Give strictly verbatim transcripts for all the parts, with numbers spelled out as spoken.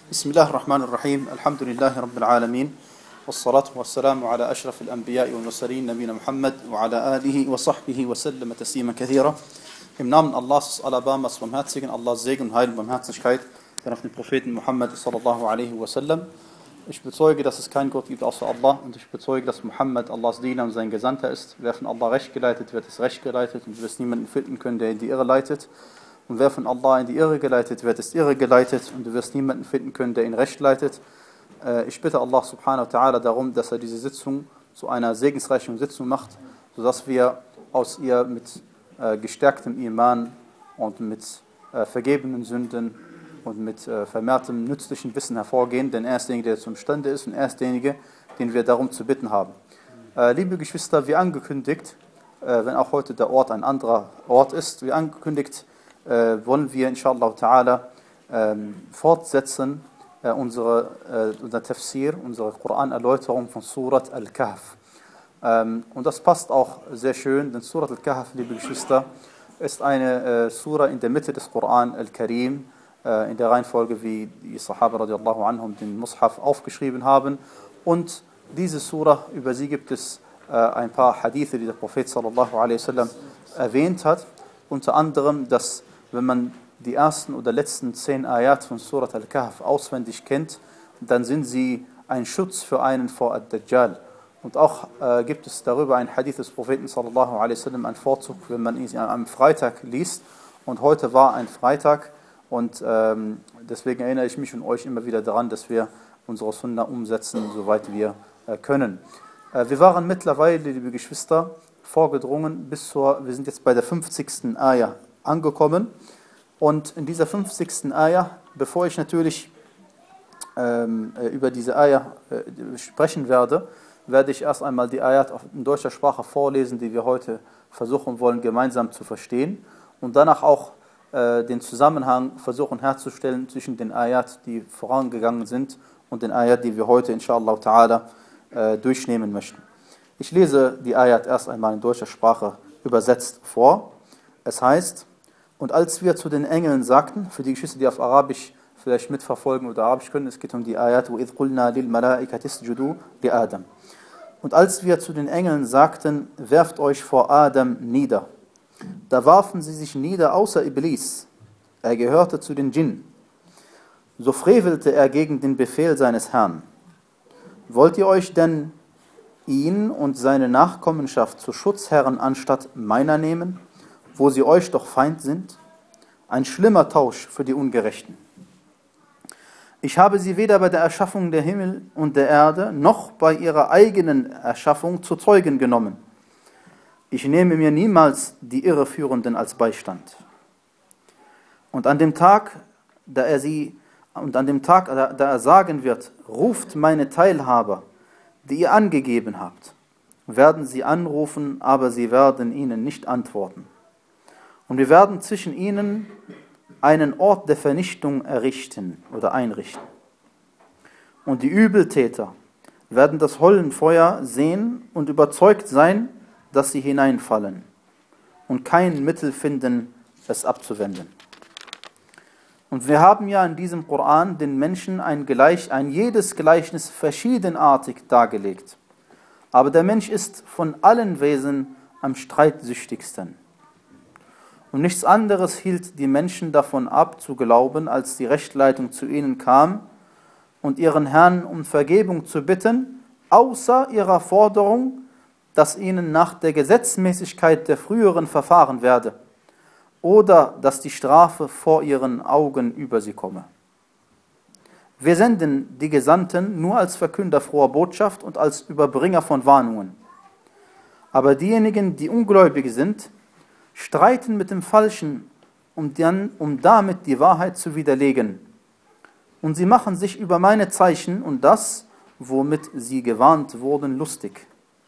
بسم الله الرحمن الرحيم الحمد لله رب العالمين والصلاة والسلام على أشرف الأنبياء والمرسلين نبينا Muhammad وعلى آله وصحبه وسلم تسليما كثيرا. Im Namen Allahs, Alabamas, Barmherzigen, Allahs Segen und Heil und Barmherzigkeit, dann auf den Propheten Muhammad sallallahu alaihi wasallam. Ich bezeuge, dass es keinen Gott gibt außer Allah, und ich bezeuge, dass Muhammad Allahs Diener und sein Gesandter ist. Wer von Allah recht geleitet wird, ist recht geleitet, und du wirst niemanden finden können, der in die Irre leitet. Und wer von Allah in die Irre geleitet wird, ist irre geleitet, und du wirst niemanden finden können, der ihn recht leitet. Ich bitte Allah subhanahu wa ta'ala darum, dass er diese Sitzung zu einer segensreichen Sitzung macht, sodass wir aus ihr mit äh, gestärktem Iman und mit äh, vergebenen Sünden und mit äh, vermehrtem nützlichen Wissen hervorgehen, denn er ist derjenige, der zum Stande ist, und er ist derjenige, den wir darum zu bitten haben. Äh, liebe Geschwister, wie angekündigt, äh, wenn auch heute der Ort ein anderer Ort ist, wie angekündigt, äh, wollen wir inshallah ta'ala äh, fortsetzen äh, unsere, äh, unser Tafsir, unsere Koran-Erläuterung von Surat Al-Kahf. Ähm, und das passt auch sehr schön, denn Surat Al-Kahf, liebe Geschwister, ist eine äh, Sura in der Mitte des Koran Al-Karim, in der Reihenfolge, wie die Sahaba radiallahu anhum den Mushaf aufgeschrieben haben. Und diese Surah, über sie gibt es äh, ein paar Hadithe, die der Prophet sallallahu alaihi wasallam erwähnt hat. Unter anderem, dass wenn man die ersten oder letzten zehn Ayat von Surat Al-Kahf auswendig kennt, dann sind sie ein Schutz für einen vor Ad-Dajjal. Und auch äh, gibt es darüber ein Hadith des Propheten sallallahu alaihi wasallam, ein Vorzug, wenn man ihn am Freitag liest. Und heute war ein Freitag. Und ähm, deswegen erinnere ich mich und euch immer wieder daran, dass wir unsere Sunna umsetzen, soweit wir äh, können. Äh, wir waren mittlerweile, liebe Geschwister, vorgedrungen bis zur, wir sind jetzt bei der fünfzigsten Ayah angekommen. Und in dieser fünfzigsten Ayah, bevor ich natürlich ähm, über diese Ayah äh, sprechen werde, werde ich erst einmal die Ayat in deutscher Sprache vorlesen, die wir heute versuchen wollen, gemeinsam zu verstehen. Und danach auch den Zusammenhang versuchen herzustellen zwischen den Ayat, die vorangegangen sind, und den Ayat, die wir heute inshallah ta'ala äh, durchnehmen möchten. Ich lese die Ayat erst einmal in deutscher Sprache übersetzt vor. Es heißt: Und als wir zu den Engeln sagten, für die Geschwister, die auf Arabisch vielleicht mitverfolgen oder Arabisch können, es geht um die Ayat, وَإِذْ قُلْنَا لِلْمَلَائِكَةِ اسْجُدُوا لِآدَمَ. Und als wir zu den Engeln sagten, werft euch vor Adam nieder, da warfen sie sich nieder, außer Iblis. Er gehörte zu den Djinn. So frevelte er gegen den Befehl seines Herrn. Wollt ihr euch denn ihn und seine Nachkommenschaft zu Schutzherren anstatt meiner nehmen, wo sie euch doch Feind sind? Ein schlimmer Tausch für die Ungerechten. Ich habe sie weder bei der Erschaffung der Himmel und der Erde, noch bei ihrer eigenen Erschaffung zu Zeugen genommen. Ich nehme mir niemals die Irreführenden als Beistand. Und an dem Tag, da er sie, und an dem Tag, da, da er sagen wird, ruft meine Teilhaber, die ihr angegeben habt, werden sie anrufen, aber sie werden ihnen nicht antworten. Und wir werden zwischen ihnen einen Ort der Vernichtung errichten oder einrichten. Und die Übeltäter werden das Höllenfeuer sehen und überzeugt sein, dass sie hineinfallen und kein Mittel finden, es abzuwenden. Und wir haben ja in diesem Koran den Menschen ein, Gleich, ein jedes Gleichnis verschiedenartig dargelegt. Aber der Mensch ist von allen Wesen am streitsüchtigsten. Und nichts anderes hielt die Menschen davon ab, zu glauben, als die Rechtleitung zu ihnen kam und ihren Herrn um Vergebung zu bitten, außer ihrer Forderung, dass ihnen nach der Gesetzmäßigkeit der früheren verfahren werde oder dass die Strafe vor ihren Augen über sie komme. Wir senden die Gesandten nur als Verkünder froher Botschaft und als Überbringer von Warnungen. Aber diejenigen, die ungläubig sind, streiten mit dem Falschen, um, dann, um damit die Wahrheit zu widerlegen. Und sie machen sich über meine Zeichen und das, womit sie gewarnt wurden, lustig.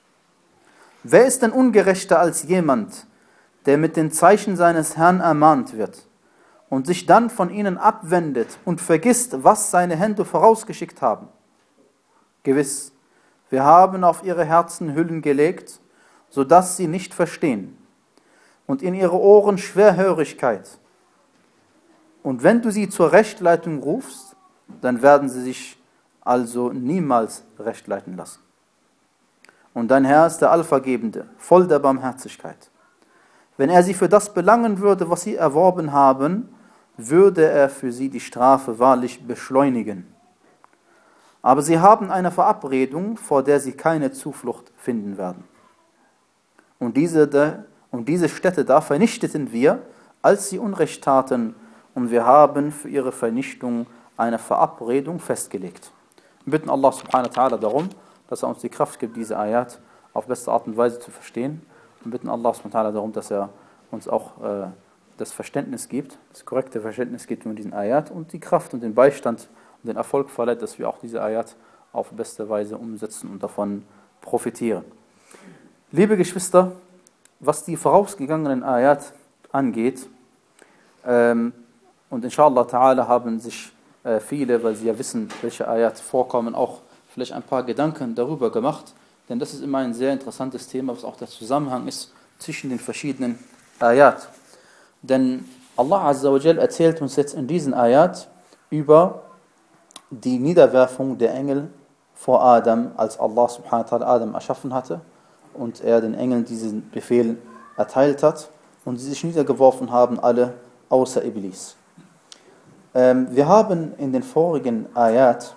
Wer ist denn ungerechter als jemand, der mit den Zeichen seines Herrn ermahnt wird und sich dann von ihnen abwendet und vergisst, was seine Hände vorausgeschickt haben? Gewiss, wir haben auf ihre Herzen Hüllen gelegt, sodass sie nicht verstehen, und in ihre Ohren Schwerhörigkeit. Und wenn du sie zur Rechtleitung rufst, dann werden sie sich also niemals recht leiten lassen. Und dein Herr ist der Allvergebende, voll der Barmherzigkeit. Wenn er sie für das belangen würde, was sie erworben haben, würde er für sie die Strafe wahrlich beschleunigen. Aber sie haben eine Verabredung, vor der sie keine Zuflucht finden werden. Und diese, und diese Städte da vernichteten wir, als sie Unrecht taten, und wir haben für ihre Vernichtung eine Verabredung festgelegt. Wir bitten Allah subhanahu wa ta'ala darum, dass er uns die Kraft gibt, diese Ayat auf beste Art und Weise zu verstehen. Wir bitten Allah subhanahu wa ta'ala darum, dass er uns auch äh, das Verständnis gibt, das korrekte Verständnis gibt von diesen Ayat und die Kraft und den Beistand und den Erfolg verleiht, dass wir auch diese Ayat auf beste Weise umsetzen und davon profitieren. Liebe Geschwister, was die vorausgegangenen Ayat angeht, ähm, und inshallah ta'ala haben sich äh, viele, weil sie ja wissen, welche Ayat vorkommen, auch vielleicht ein paar Gedanken darüber gemacht, denn das ist immer ein sehr interessantes Thema, was auch der Zusammenhang ist zwischen den verschiedenen Ayat. Denn Allah Azza wa Jal erzählt uns jetzt in diesen Ayat über die Niederwerfung der Engel vor Adam, als Allah subhanahu wa ta'ala Adam erschaffen hatte und er den Engeln diesen Befehl erteilt hat und sie sich niedergeworfen haben, alle außer Iblis. Ähm, wir haben in den vorigen Ayat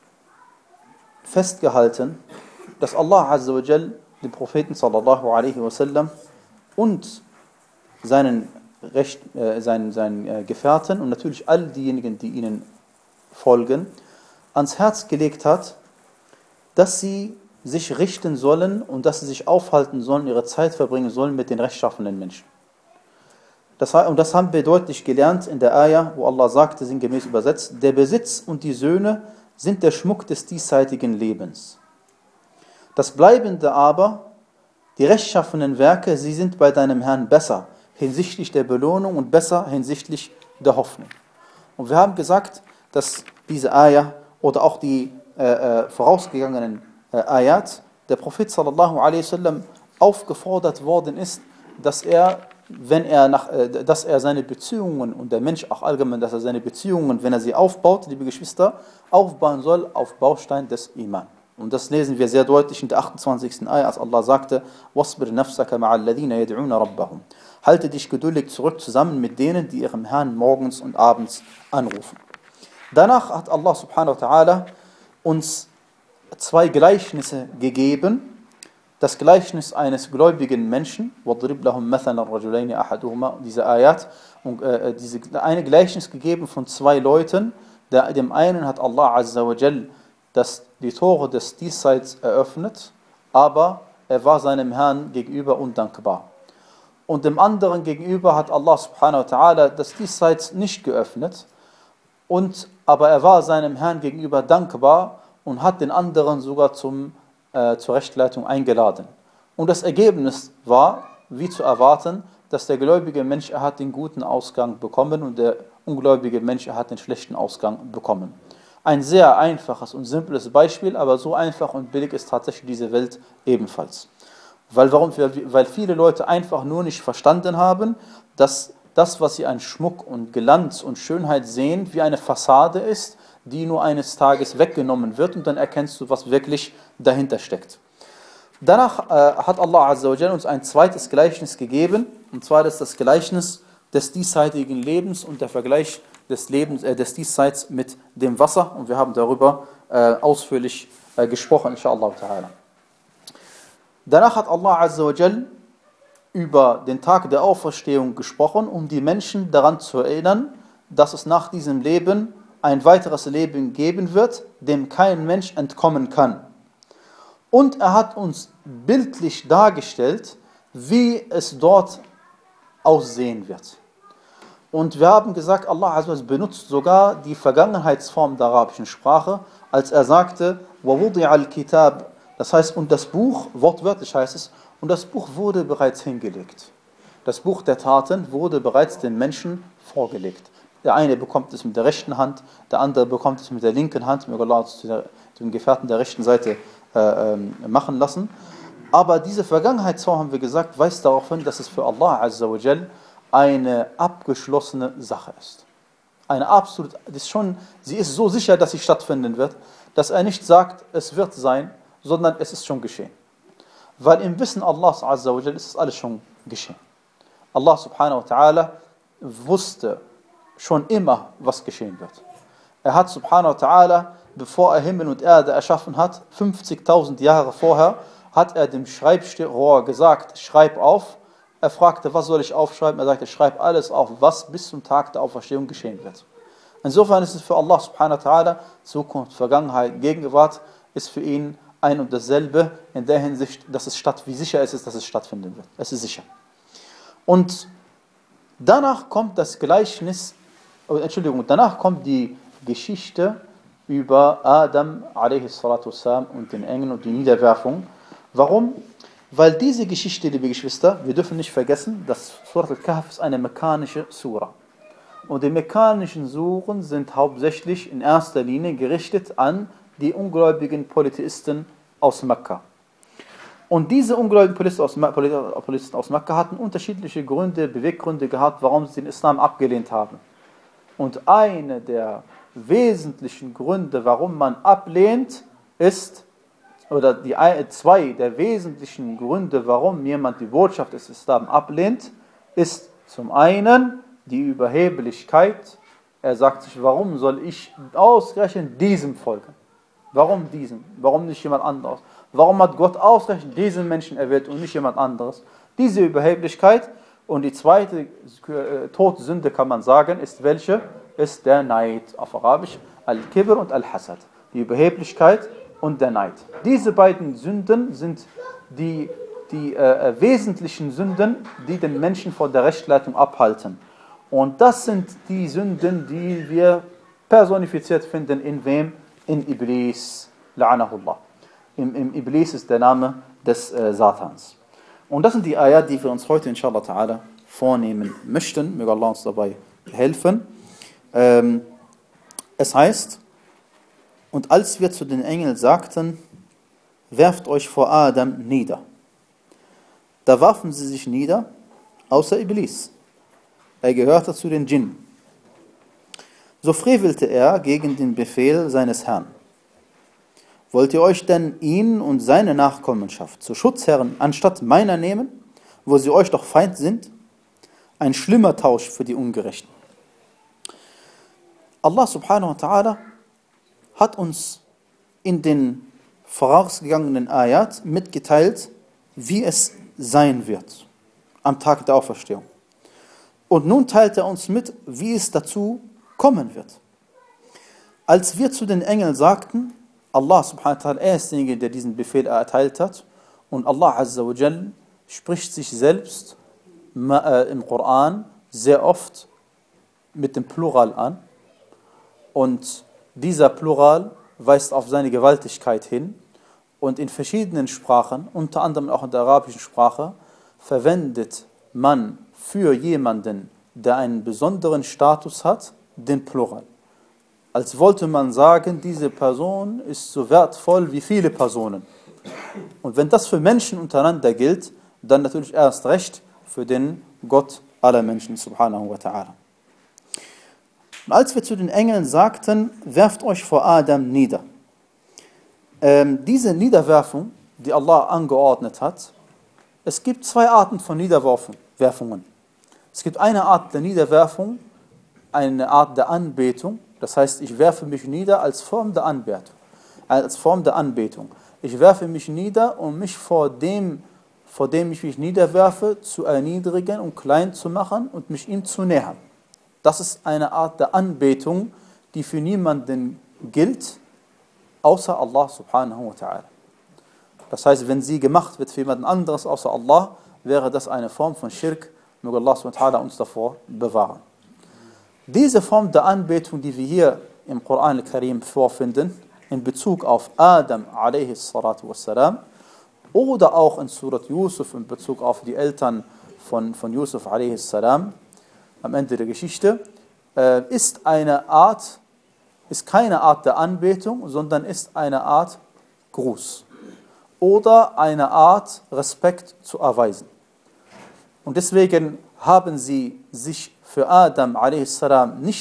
festgehalten, dass Allah Azza wa Jal den Propheten sallallahu alaihi wasallam und seinen, Recht, äh, seinen, seinen äh, Gefährten und natürlich all diejenigen, die ihnen folgen, ans Herz gelegt hat, dass sie sich richten sollen und dass sie sich aufhalten sollen, ihre Zeit verbringen sollen mit den rechtschaffenen Menschen. Das, und das haben wir deutlich gelernt in der Ayah, wo Allah sagte, sinngemäß übersetzt, der Besitz und die Söhne sind der Schmuck des diesseitigen Lebens. Das Bleibende aber, die rechtschaffenen Werke, sie sind bei deinem Herrn besser hinsichtlich der Belohnung und besser hinsichtlich der Hoffnung. Und wir haben gesagt, dass diese Ayah oder auch die äh, äh, vorausgegangenen äh, Ayat, der Prophet sallallahu alaihi wasallam aufgefordert worden ist, dass er, wenn er nach, äh, dass er seine Beziehungen und der Mensch auch allgemein, dass er seine Beziehungen, wenn er sie aufbaut, liebe Geschwister, aufbauen soll auf Baustein des Iman. Und das lesen wir sehr deutlich in der achtundzwanzigsten Ayah, als Allah sagte, وَاصْبِرْ نَفْسَكَ مَعَ الَّذِينَ يَدْعُونَ رَبَّهُمْ. Halte dich geduldig zurück zusammen mit denen, die ihrem Herrn morgens und abends anrufen. Danach hat Allah subhanahu wa ta'ala uns zwei Gleichnisse gegeben. Das Gleichnis eines gläubigen Menschen, وَضْرِبْ لَهُمْ مَثَلًا رَجُلَيْنِ أَحَدُهُمَا, diese Ayat, und äh, diese eine Gleichnis gegeben von zwei Leuten. Der, dem einen hat Allah Azza wa Jal das, die Tore des Diesseits eröffnet, aber er war seinem Herrn gegenüber undankbar. Und dem anderen gegenüber hat Allah subhanahu wa ta'ala das Diesseits nicht geöffnet, und, aber er war seinem Herrn gegenüber dankbar und hat den anderen sogar zum, äh, zur Rechtleitung eingeladen. Und das Ergebnis war, wie zu erwarten, dass der gläubige Mensch, er hat den guten Ausgang bekommen und der ungläubige Mensch, er hat den schlechten Ausgang bekommen. Ein sehr einfaches und simples Beispiel, aber so einfach und billig ist tatsächlich diese Welt ebenfalls. Weil, warum? Weil viele Leute einfach nur nicht verstanden haben, dass das, was sie an Schmuck und Glanz und Schönheit sehen, wie eine Fassade ist, die nur eines Tages weggenommen wird und dann erkennst du, was wirklich dahinter steckt. Danach äh, hat Allah Azza wa Jalla uns ein zweites Gleichnis gegeben, und zwar das, das Gleichnis des diesseitigen Lebens und der Vergleich des Lebens, äh, des Diesseits mit dem Wasser, und wir haben darüber äh, ausführlich äh, gesprochen, inshallah ta'ala. Danach hat Allah Azza wa Jalla über den Tag der Auferstehung gesprochen, um die Menschen daran zu erinnern, dass es nach diesem Leben ein weiteres Leben geben wird, dem kein Mensch entkommen kann. Und er hat uns bildlich dargestellt, wie es dort aussehen wird. Und wir haben gesagt, Allah Azza wa Jalla benutzt sogar die Vergangenheitsform der arabischen Sprache, als er sagte, وَوُضِعَ الْكِتَابِ, das heißt, und das Buch, wortwörtlich heißt es, und das Buch wurde bereits hingelegt. Das Buch der Taten wurde bereits den Menschen vorgelegt. Der eine bekommt es mit der rechten Hand, der andere bekommt es mit der linken Hand, möge Allah zu den Gefährten der rechten Seite äh, ähm, machen lassen. Aber diese Vergangenheitsform, haben wir gesagt, weist darauf hin, dass es für Allah Azza wa Jal eine abgeschlossene Sache ist. eine absolut, das ist schon, sie ist so sicher, dass sie stattfinden wird, dass er nicht sagt, es wird sein, sondern es ist schon geschehen. Weil im Wissen Allahs Azza wa Jal ist es alles schon geschehen. Allah subhanahu wa ta'ala wusste schon immer, was geschehen wird. Er hat subhanahu wa ta'ala, bevor er Himmel und Erde erschaffen hat, fünfzigtausend Jahre vorher, hat er dem Schreibrohr gesagt, schreib auf. Er fragte, was soll ich aufschreiben? Er sagte, schreib alles auf, was bis zum Tag der Auferstehung geschehen wird. Insofern ist es für Allah subhanahu wa ta'ala, Zukunft, Vergangenheit, Gegenwart, ist für ihn ein und dasselbe, in der Hinsicht, dass es statt, wie sicher es ist, dass es stattfinden wird. Es ist sicher. Und danach kommt das Gleichnis, oh, Entschuldigung, danach kommt die Geschichte über Adam a s. und den Engeln und die Niederwerfung. Warum? Weil diese Geschichte, liebe Geschwister, wir dürfen nicht vergessen, dass Surat al-Kahf ist eine mekkanische Sura. Und die mekkanischen Suren sind hauptsächlich in erster Linie gerichtet an die ungläubigen Polytheisten aus Mekka. Und diese ungläubigen Polytheisten aus Mekka hatten unterschiedliche Gründe, Beweggründe gehabt, warum sie den Islam abgelehnt haben. Und eine der wesentlichen Gründe, warum man ablehnt, ist, oder die zwei der wesentlichen Gründe, warum jemand die Botschaft des Islam ablehnt, ist zum einen die Überheblichkeit. Er sagt sich, warum soll ich ausgerechnet diesem folgen? Warum diesem? Warum nicht jemand anderes? Warum hat Gott ausgerechnet diesen Menschen erwählt und nicht jemand anderes? Diese Überheblichkeit. Und die zweite äh, Todsünde, kann man sagen, ist welche? Ist der Neid. Auf Arabisch Al-Kibr und Al-Hasad. Die Überheblichkeit und der Neid. Diese beiden Sünden sind die, die äh, wesentlichen Sünden, die den Menschen vor der Rechtsleitung abhalten. Und das sind die Sünden, die wir personifiziert finden in wem? In Iblis. La'anahullah. Im, Im Iblis ist der Name des äh, Satans. Und das sind die Ayat, die wir uns heute inshallah ta'ala vornehmen möchten. Möge Allah uns dabei helfen. Ähm, es heißt, und als wir zu den Engeln sagten, werft euch vor Adam nieder. Da warfen sie sich nieder, außer Iblis. Er gehörte zu den Djinn. So frevelte er gegen den Befehl seines Herrn. Wollt ihr euch denn ihn und seine Nachkommenschaft zu Schutzherren anstatt meiner nehmen, wo sie euch doch Feind sind? Ein schlimmer Tausch für die Ungerechten. Allah subhanahu wa ta'ala hat uns in den vorausgegangenen Ayat mitgeteilt, wie es sein wird am Tag der Auferstehung. Und nun teilt er uns mit, wie es dazu kommen wird. Als wir zu den Engeln sagten, Allah subhanahu wa ta'ala, er ist derjenige, der diesen Befehl erteilt hat, und Allah azza wa jal spricht sich selbst im Koran sehr oft mit dem Plural an, und dieser Plural weist auf seine Gewaltigkeit hin, und in verschiedenen Sprachen, unter anderem auch in der arabischen Sprache, verwendet man für jemanden, der einen besonderen Status hat, den Plural. Als wollte man sagen, diese Person ist so wertvoll wie viele Personen. Und wenn das für Menschen untereinander gilt, dann natürlich erst recht für den Gott aller Menschen, subhanahu wa ta'ala. Und als wir zu den Engeln sagten, werft euch vor Adam nieder. Ähm, diese Niederwerfung, die Allah angeordnet hat, es gibt zwei Arten von Niederwerfungen. Es gibt eine Art der Niederwerfung, eine Art der Anbetung. Das heißt, ich werfe mich nieder als Form der Anbetung. Als Form der Anbetung. Ich werfe mich nieder, um mich vor dem, vor dem ich mich niederwerfe, zu erniedrigen und klein zu machen und mich ihm zu nähern. Das ist eine Art der Anbetung, die für niemanden gilt, außer Allah subhanahu wa ta'ala. Das heißt, wenn sie gemacht wird für jemand anderes außer Allah, wäre das eine Form von Schirk. Möge Allah subhanahu wa ta'ala uns davor bewahren. Diese Form der Anbetung, die wir hier im Koran al-Karim vorfinden, in Bezug auf Adam alayhi salatu wassalam, oder auch in Surat Yusuf in Bezug auf die Eltern von, von Yusuf alayhi salam, am Ende der Geschichte, äh, ist eine Art, ist keine Art der Anbetung, sondern ist eine Art Gruß oder eine Art Respekt zu erweisen. Und deswegen haben sie sich für Adam a s. nicht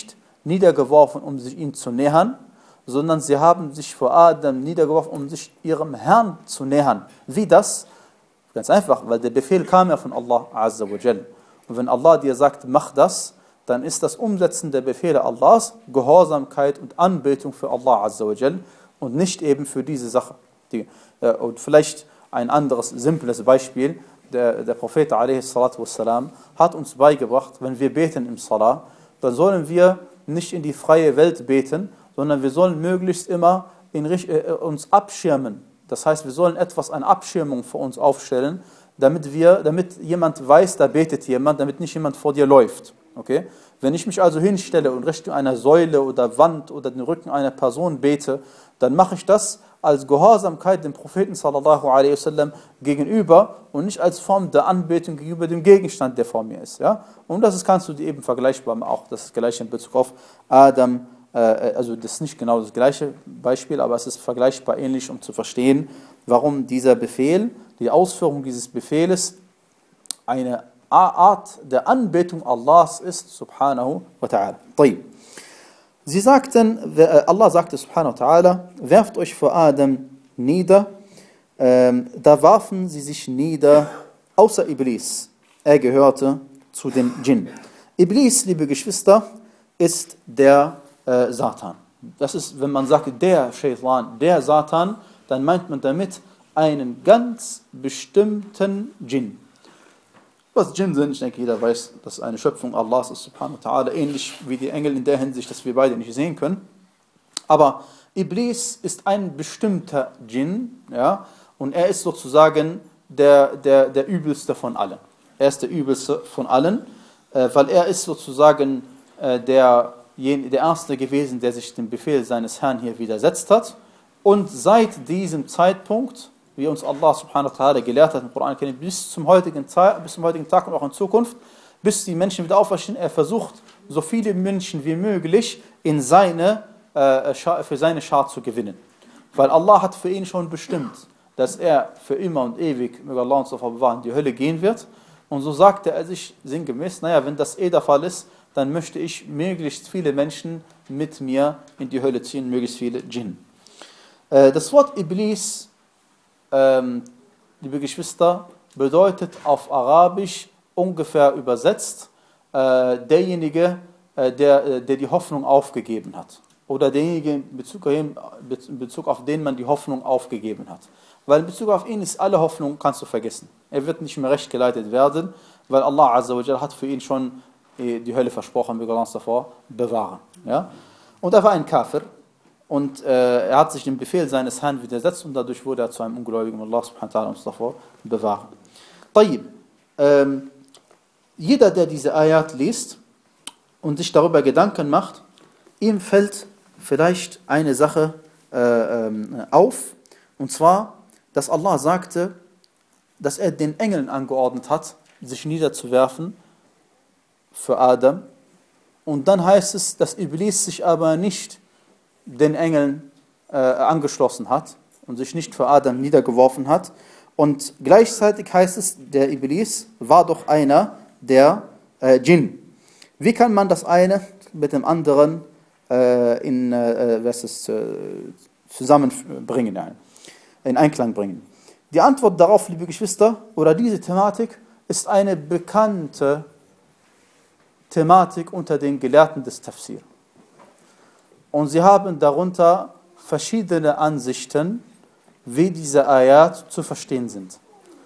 niedergeworfen, um sich ihm zu nähern, sondern sie haben sich vor Adam niedergeworfen, um sich ihrem Herrn zu nähern. Wie das? Ganz einfach, weil der Befehl kam ja von Allah Azza wa Jal. Und wenn Allah dir sagt, mach das, dann ist das Umsetzen der Befehle Allahs Gehorsamkeit und Anbetung für Allah Azza wa Jal und nicht eben für diese Sache. Die, äh, und vielleicht ein anderes, simples Beispiel. Der, der Prophet a s. hat uns beigebracht, wenn wir beten im Salah, dann sollen wir nicht in die freie Welt beten, sondern wir sollen möglichst immer in, äh, uns abschirmen. Das heißt, wir sollen etwas an Abschirmung für uns aufstellen, damit, wir, damit jemand weiß, da betet jemand, damit nicht jemand vor dir läuft. Okay? Wenn ich mich also hinstelle und Richtung einer Säule oder Wand oder den Rücken einer Person bete, dann mache ich das als Gehorsamkeit dem Propheten sallallahu alaihi wasallam gegenüber und nicht als Form der Anbetung gegenüber dem Gegenstand, der vor mir ist. Ja? Und das ist, kannst du dir eben vergleichbar auch, das ist gleich in Bezug auf Adam, äh, also das ist nicht genau das gleiche Beispiel, aber es ist vergleichbar ähnlich, um zu verstehen, warum dieser Befehl, die Ausführung dieses Befehles eine Art der Anbetung Allahs ist, subhanahu wa ta'ala. Sie sagten, Allah sagte subhanahu wa ta'ala, werft euch vor Adam nieder. Ähm, da warfen sie sich nieder, außer Iblis. Er gehörte zu den Djinn. Iblis, liebe Geschwister, ist der äh, Satan. Das ist, wenn man sagt, der Shaitan, der Satan, dann meint man damit einen ganz bestimmten Djinn. Was Djinn sind, ich denke, jeder weiß, dass eine Schöpfung Allahs ist, subhanahu wa ta'ala, ähnlich wie die Engel in der Hinsicht, dass wir beide nicht sehen können. Aber Iblis ist ein bestimmter Djinn, ja, und er ist sozusagen der, der, der Übelste von allen. Er ist der Übelste von allen, äh, weil er ist sozusagen äh, der, der Erste gewesen, der sich dem Befehl seines Herrn hier widersetzt hat. Und seit diesem Zeitpunkt, wie uns Allah subhanahu wa ta'ala gelehrt hat im Koran, bis zum heutigen Tag, bis zum heutigen Tag und auch in Zukunft, bis die Menschen wieder auferstehen, er versucht, so viele Menschen wie möglich in seine, äh, für seine Schar zu gewinnen. Weil Allah hat für ihn schon bestimmt, dass er für immer und ewig, möge Allah uns davor bewahren, in die Hölle gehen wird. Und so sagte er sich sinngemäß, naja, wenn das eh der Fall ist, dann möchte ich möglichst viele Menschen mit mir in die Hölle ziehen, möglichst viele Djinn. Äh, das Wort Iblis, Ähm, liebe Geschwister, bedeutet auf Arabisch ungefähr übersetzt äh, derjenige, äh, der, der die Hoffnung aufgegeben hat. Oder derjenige in Bezug, in Bezug auf den man die Hoffnung aufgegeben hat. Weil in Bezug auf ihn ist alle Hoffnung, kannst du vergessen. Er wird nicht mehr recht geleitet werden, weil Allah Azza wa Jalla hat für ihn schon die Hölle versprochen, wir können uns davor bewahren. Ja? Und er war ein Kafir. Und äh, er hat sich dem Befehl seines Herrn widersetzt und dadurch wurde er zu einem Ungläubigen. Allah subhanahu wa ta'ala uns davor bewahren. Tayyib. Ähm, jeder, der diese Ayat liest und sich darüber Gedanken macht, ihm fällt vielleicht eine Sache äh, ähm, auf. Und zwar, dass Allah sagte, dass er den Engeln angeordnet hat, sich niederzuwerfen für Adam. Und dann heißt es, dass Iblis sich aber nicht den Engeln äh, angeschlossen hat und sich nicht für Adam niedergeworfen hat. Und gleichzeitig heißt es, der Iblis war doch einer der äh, Djinn. Wie kann man das eine mit dem anderen äh, in, äh, was ist, äh, zusammenbringen, ja, in Einklang bringen? Die Antwort darauf, liebe Geschwister, oder diese Thematik, ist eine bekannte Thematik unter den Gelehrten des Tafsir. Und sie haben darunter verschiedene Ansichten, wie diese Ayat zu verstehen sind.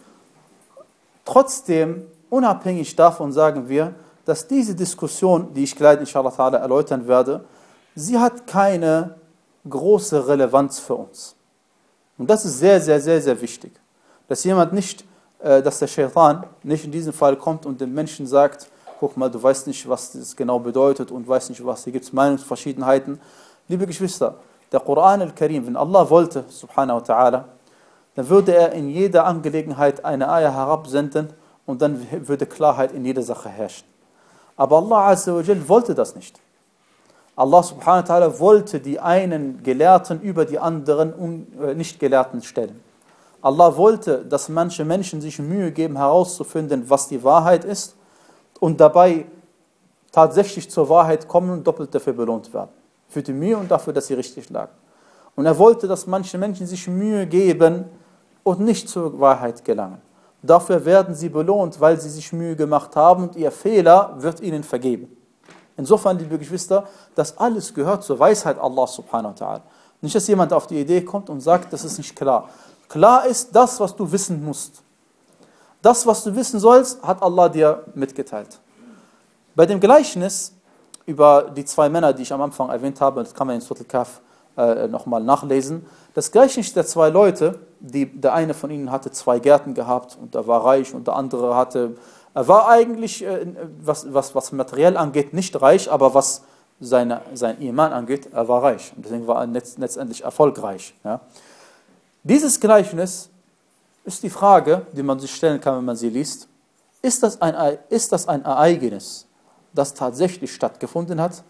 Trotzdem, unabhängig davon sagen wir, dass diese Diskussion, die ich gleich inshallah ta'ala erläutern werde, sie hat keine große Relevanz für uns. Und das ist sehr, sehr, sehr, sehr wichtig. Dass jemand nicht, äh, dass der Shaitan nicht in diesem Fall kommt und dem Menschen sagt, guck mal, du weißt nicht, was das genau bedeutet und weißt nicht, was, hier gibt es Meinungsverschiedenheiten. Liebe Geschwister, der Koran al-Karim, wenn Allah wollte, subhanahu wa ta'ala, dann würde er in jeder Angelegenheit eine Ayah herabsenden und dann würde Klarheit in jeder Sache herrschen. Aber Allah Azza wa Jal wollte das nicht. Allah subhanahu wa ta'ala wollte die einen Gelehrten über die anderen Nicht-Gelehrten stellen. Allah wollte, dass manche Menschen sich Mühe geben, herauszufinden, was die Wahrheit ist, und dabei tatsächlich zur Wahrheit kommen und doppelt dafür belohnt werden. Für die Mühe und dafür, dass sie richtig lagen. Und er wollte, dass manche Menschen sich Mühe geben und nicht zur Wahrheit gelangen. Dafür werden sie belohnt, weil sie sich Mühe gemacht haben und ihr Fehler wird ihnen vergeben. Insofern, liebe Geschwister, das alles gehört zur Weisheit Allah subhanahu wa ta'ala. Nicht, dass jemand auf die Idee kommt und sagt, das ist nicht klar. Klar ist das, was du wissen musst. Das, was du wissen sollst, hat Allah dir mitgeteilt. Bei dem Gleichnis über die zwei Männer, die ich am Anfang erwähnt habe, das kann man in Surah Al-Kahf äh, nochmal nachlesen, das Gleichnis der zwei Leute, die, der eine von ihnen hatte zwei Gärten gehabt und er war reich und der andere hatte, er war eigentlich, äh, was, was, was materiell angeht, nicht reich, aber was seine, sein Iman angeht, er war reich. Und deswegen war er letzt, letztendlich erfolgreich. Ja. Dieses Gleichnis ist die Frage, die man sich stellen kann, wenn man sie liest, ist das ein, ist das ein Ereignis, das tatsächlich stattgefunden hat?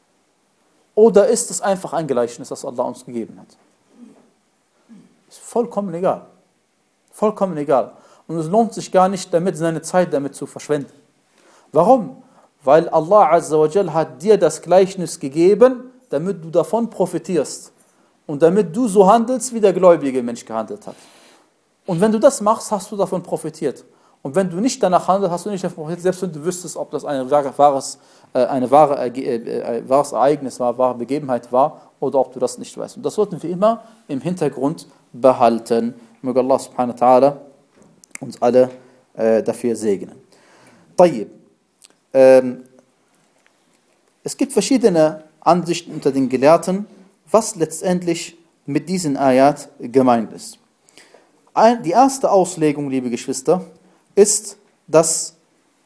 Oder ist es einfach ein Gleichnis, das Allah uns gegeben hat? Ist vollkommen egal. Vollkommen egal. Und es lohnt sich gar nicht, damit seine Zeit damit zu verschwenden. Warum? Weil Allah Azza wa Jal hat dir das Gleichnis gegeben, damit du davon profitierst. Und damit du so handelst, wie der gläubige Mensch gehandelt hat. Und wenn du das machst, hast du davon profitiert. Und wenn du nicht danach handelst, hast du nicht davon profitiert, selbst wenn du wüsstest, ob das eine wahres, eine wahre, ein wahres Ereignis war, wahre Begebenheit war, oder ob du das nicht weißt. Und das sollten wir immer im Hintergrund behalten. Möge Allah subhanahu wa ta'ala uns alle äh, dafür segnen. Tayyib. Ähm, es gibt verschiedene Ansichten unter den Gelehrten, was letztendlich mit diesen Ayat gemeint ist. Die erste Auslegung, liebe Geschwister, ist, dass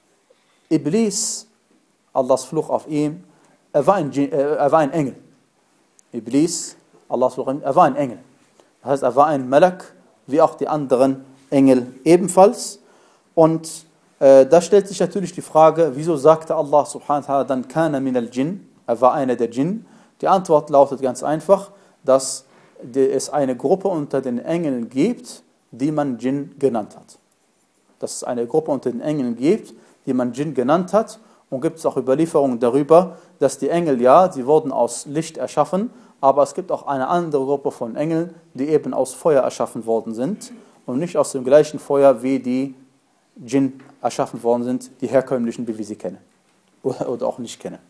Iblis, Allahs Fluch auf ihn, er war ein, er war ein Engel. Iblis, Allahs Fluch, er war ein Engel. Das heißt, er war ein Malak, wie auch die anderen Engel ebenfalls. Und äh, da stellt sich natürlich die Frage, wieso sagte Allah subhanahu wa ta'ala dann kana min al-Jinn, er war einer der Djinn? Die Antwort lautet ganz einfach, dass es eine Gruppe unter den Engeln gibt, die man Djinn genannt hat. Dass es eine Gruppe unter den Engeln gibt, die man Djinn genannt hat. Und gibt es auch Überlieferungen darüber, dass die Engel, ja, sie wurden aus Licht erschaffen, aber es gibt auch eine andere Gruppe von Engeln, die eben aus Feuer erschaffen worden sind und nicht aus dem gleichen Feuer, wie die Djinn erschaffen worden sind, die herkömmlichen, wie wir sie kennen oder, oder auch nicht kennen.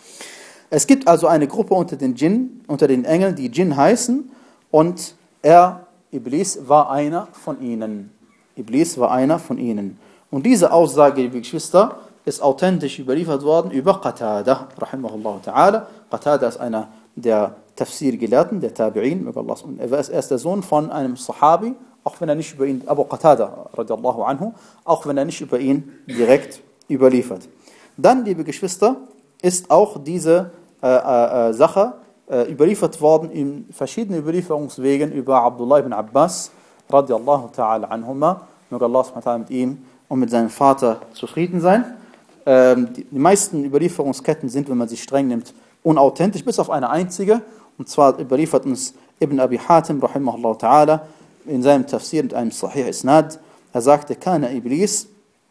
Es gibt also eine Gruppe unter den Djinn, unter den Engeln, die Djinn heißen, und er, Iblis, war einer von ihnen. Iblis war einer von ihnen. Und diese Aussage, liebe Geschwister, ist authentisch überliefert worden über Qatada, rahimahullah ta'ala. Qatada ist einer der Tafsir-Gelehrten, der Tabi'in. Er ist der Sohn von einem Sahabi, auch wenn er nicht über ihn, Abu Qatada, radiallahu anhu, auch wenn er nicht über ihn direkt überliefert. Dann, liebe Geschwister, ist auch diese äh, äh, Sache äh, überliefert worden in verschiedenen Überlieferungswegen über Abdullah ibn Abbas, radiallahu ta'ala anhuma. Möge Allah subhanahu wa ta'ala mit ihm und mit seinem Vater zufrieden sein. Ähm, die, die meisten Überlieferungsketten sind, wenn man sie streng nimmt, unauthentisch, bis auf eine einzige. Und zwar überliefert uns Ibn Abi Hatim, rahimahullah ta'ala, in seinem Tafsir mit einem Sahih Isnad. Er sagte, Kana Iblis,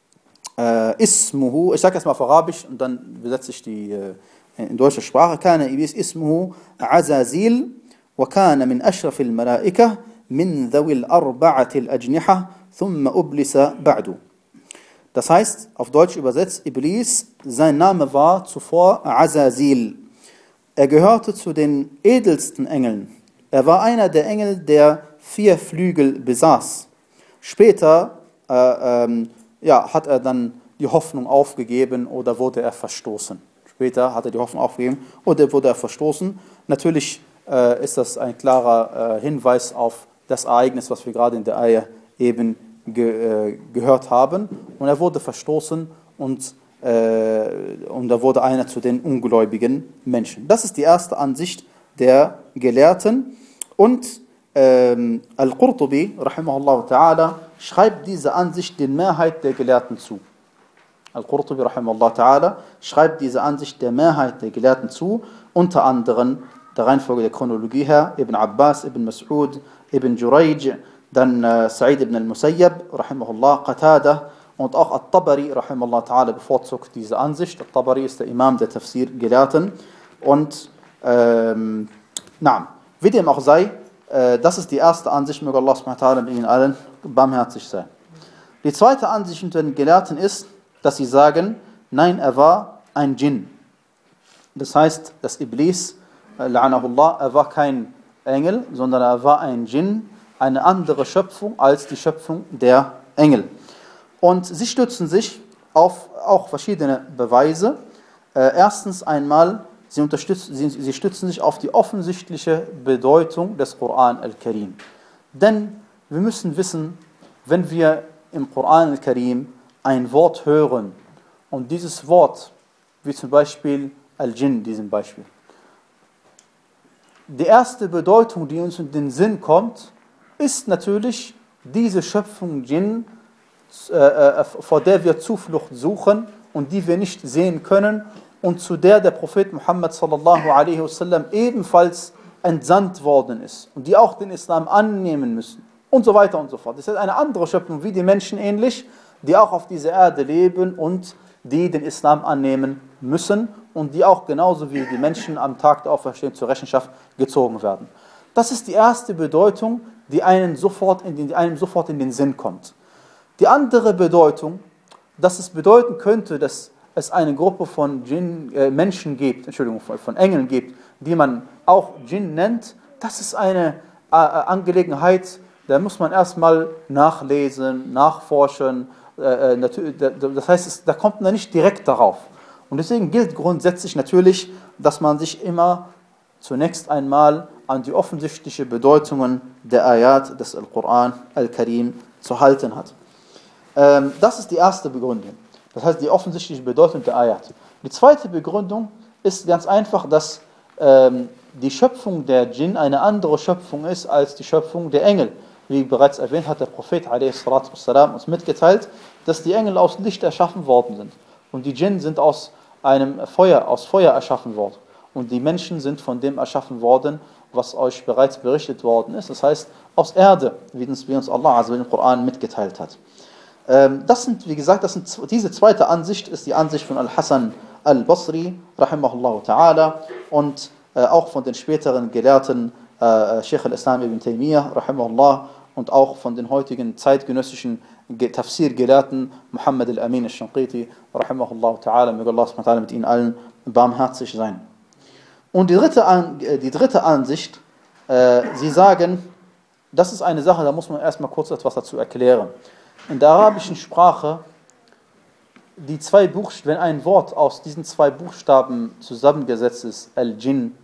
äh, ismuhu, ich sage erstmal auf Arabisch und dann übersetze ich die äh, in deutscher Sprache. Kana Iblis ismuhu Azazil, wa kana min ashraf al-Malaika, min dhawil arba'ati al-ajniha, thumma ublisa ba'du. Das heißt, auf Deutsch übersetzt, Iblis, sein Name war zuvor Azazil. Er gehörte zu den edelsten Engeln. Er war einer der Engel, der vier Flügel besaß. Später äh, ähm, ja, hat er dann die Hoffnung aufgegeben oder wurde er verstoßen. Später hat er die Hoffnung aufgegeben oder wurde er verstoßen. Natürlich äh, ist das ein klarer äh, Hinweis auf das Ereignis, was wir gerade in der Ayah eben ge, äh, gehört haben. Und er wurde verstoßen und, äh, und er wurde einer zu den ungläubigen Menschen. Das ist die erste Ansicht der Gelehrten. Und ähm, Al-Qurtubi, rahimahullah ta'ala, schreibt diese Ansicht den Mehrheit der Gelehrten zu. Al-Qurtubi, rahimahullah ta'ala, schreibt diese Ansicht der Mehrheit der Gelehrten zu, unter anderem der Reihenfolge der Chronologie her, Ibn Abbas, Ibn Mas'ud, Ibn Jurayj, dann äh, Sa'id ibn al-Musayyab, rahimahullah, Qatada Und auch At-Tabari, rahimahullah ta'ala, bevorzugt diese Ansicht. At-Tabari ist der Imam der Tafsir-Gelehrten. Und, ähm, na, wie dem auch sei, äh, das ist die erste Ansicht, möge Allah subhanahu wa ta'ala mit ihnen allen barmherzig sein. Die zweite Ansicht unter den Gelehrten ist, dass sie sagen, nein, er war ein Djinn. Das heißt, das Iblis, äh, la'anahullah, er war kein Engel, sondern er war ein Djinn, eine andere Schöpfung als die Schöpfung der Engel. Und sie stützen sich auf auch verschiedene Beweise. Äh, erstens einmal, sie, unterstützen, sie, sie stützen sich auf die offensichtliche Bedeutung des Koran al-Karim. Denn wir müssen wissen, wenn wir im Koran al-Karim ein Wort hören und dieses Wort, wie zum Beispiel Al-Jinn, diesem Beispiel, die erste Bedeutung, die uns in den Sinn kommt, ist natürlich diese Schöpfung Jinn, äh, äh, vor der wir Zuflucht suchen und die wir nicht sehen können und zu der der Prophet Muhammad sallallahu alaihi wasallam ebenfalls entsandt worden ist und die auch den Islam annehmen müssen und so weiter und so fort. Das ist eine andere Schöpfung, wie die Menschen ähnlich, die auch auf dieser Erde leben und die den Islam annehmen müssen und die auch genauso wie die Menschen am Tag der Auferstehung zur Rechenschaft gezogen werden. Das ist die erste Bedeutung, die einem sofort in den, die einem sofort in den Sinn kommt. Die andere Bedeutung, dass es bedeuten könnte, dass es eine Gruppe von Djinn, äh, Menschen gibt, Entschuldigung, von, von Engeln gibt, die man auch Djinn nennt, das ist eine äh, Angelegenheit, da muss man erstmal nachlesen, nachforschen. Äh, natürlich, das heißt, es, da kommt man nicht direkt darauf. Und deswegen gilt grundsätzlich natürlich, dass man sich immer zunächst einmal an die offensichtlichen Bedeutungen der Ayat des Al-Quran Al-Karim zu halten hat. Ähm, das ist die erste Begründung. Das heißt, die offensichtliche Bedeutung der Ayat. Die zweite Begründung ist ganz einfach, dass ähm, die Schöpfung der Djinn eine andere Schöpfung ist als die Schöpfung der Engel. Wie bereits erwähnt, hat der Prophet a s. uns mitgeteilt, dass die Engel aus Licht erschaffen worden sind. Und die Djinn sind aus einem Feuer, aus Feuer erschaffen worden. Und die Menschen sind von dem erschaffen worden, was euch bereits berichtet worden ist. Das heißt, aus Erde, wie uns, wie uns Allah also im Koran mitgeteilt hat. Ähm, das sind, wie gesagt, das sind, diese zweite Ansicht ist die Ansicht von Al-Hasan al-Basri, rahimahullah ta'ala, und äh, auch von den späteren Gelehrten, äh, Sheikh al-Islam ibn Taymiyyah, rahimahullah, und auch von den heutigen zeitgenössischen Tafsir-Gelehrten, Muhammad al-Amin al-Shanqiti, rahimahullah ta'ala, möge Allah subhanahu wa ta'ala mit ihnen allen barmherzig sein. Und die dritte, die dritte Ansicht, äh, sie sagen, das ist eine Sache, da muss man erstmal kurz etwas dazu erklären. In der arabischen Sprache, die zwei Buchstaben, wenn ein Wort aus diesen zwei Buchstaben zusammengesetzt ist, Al-Jinn,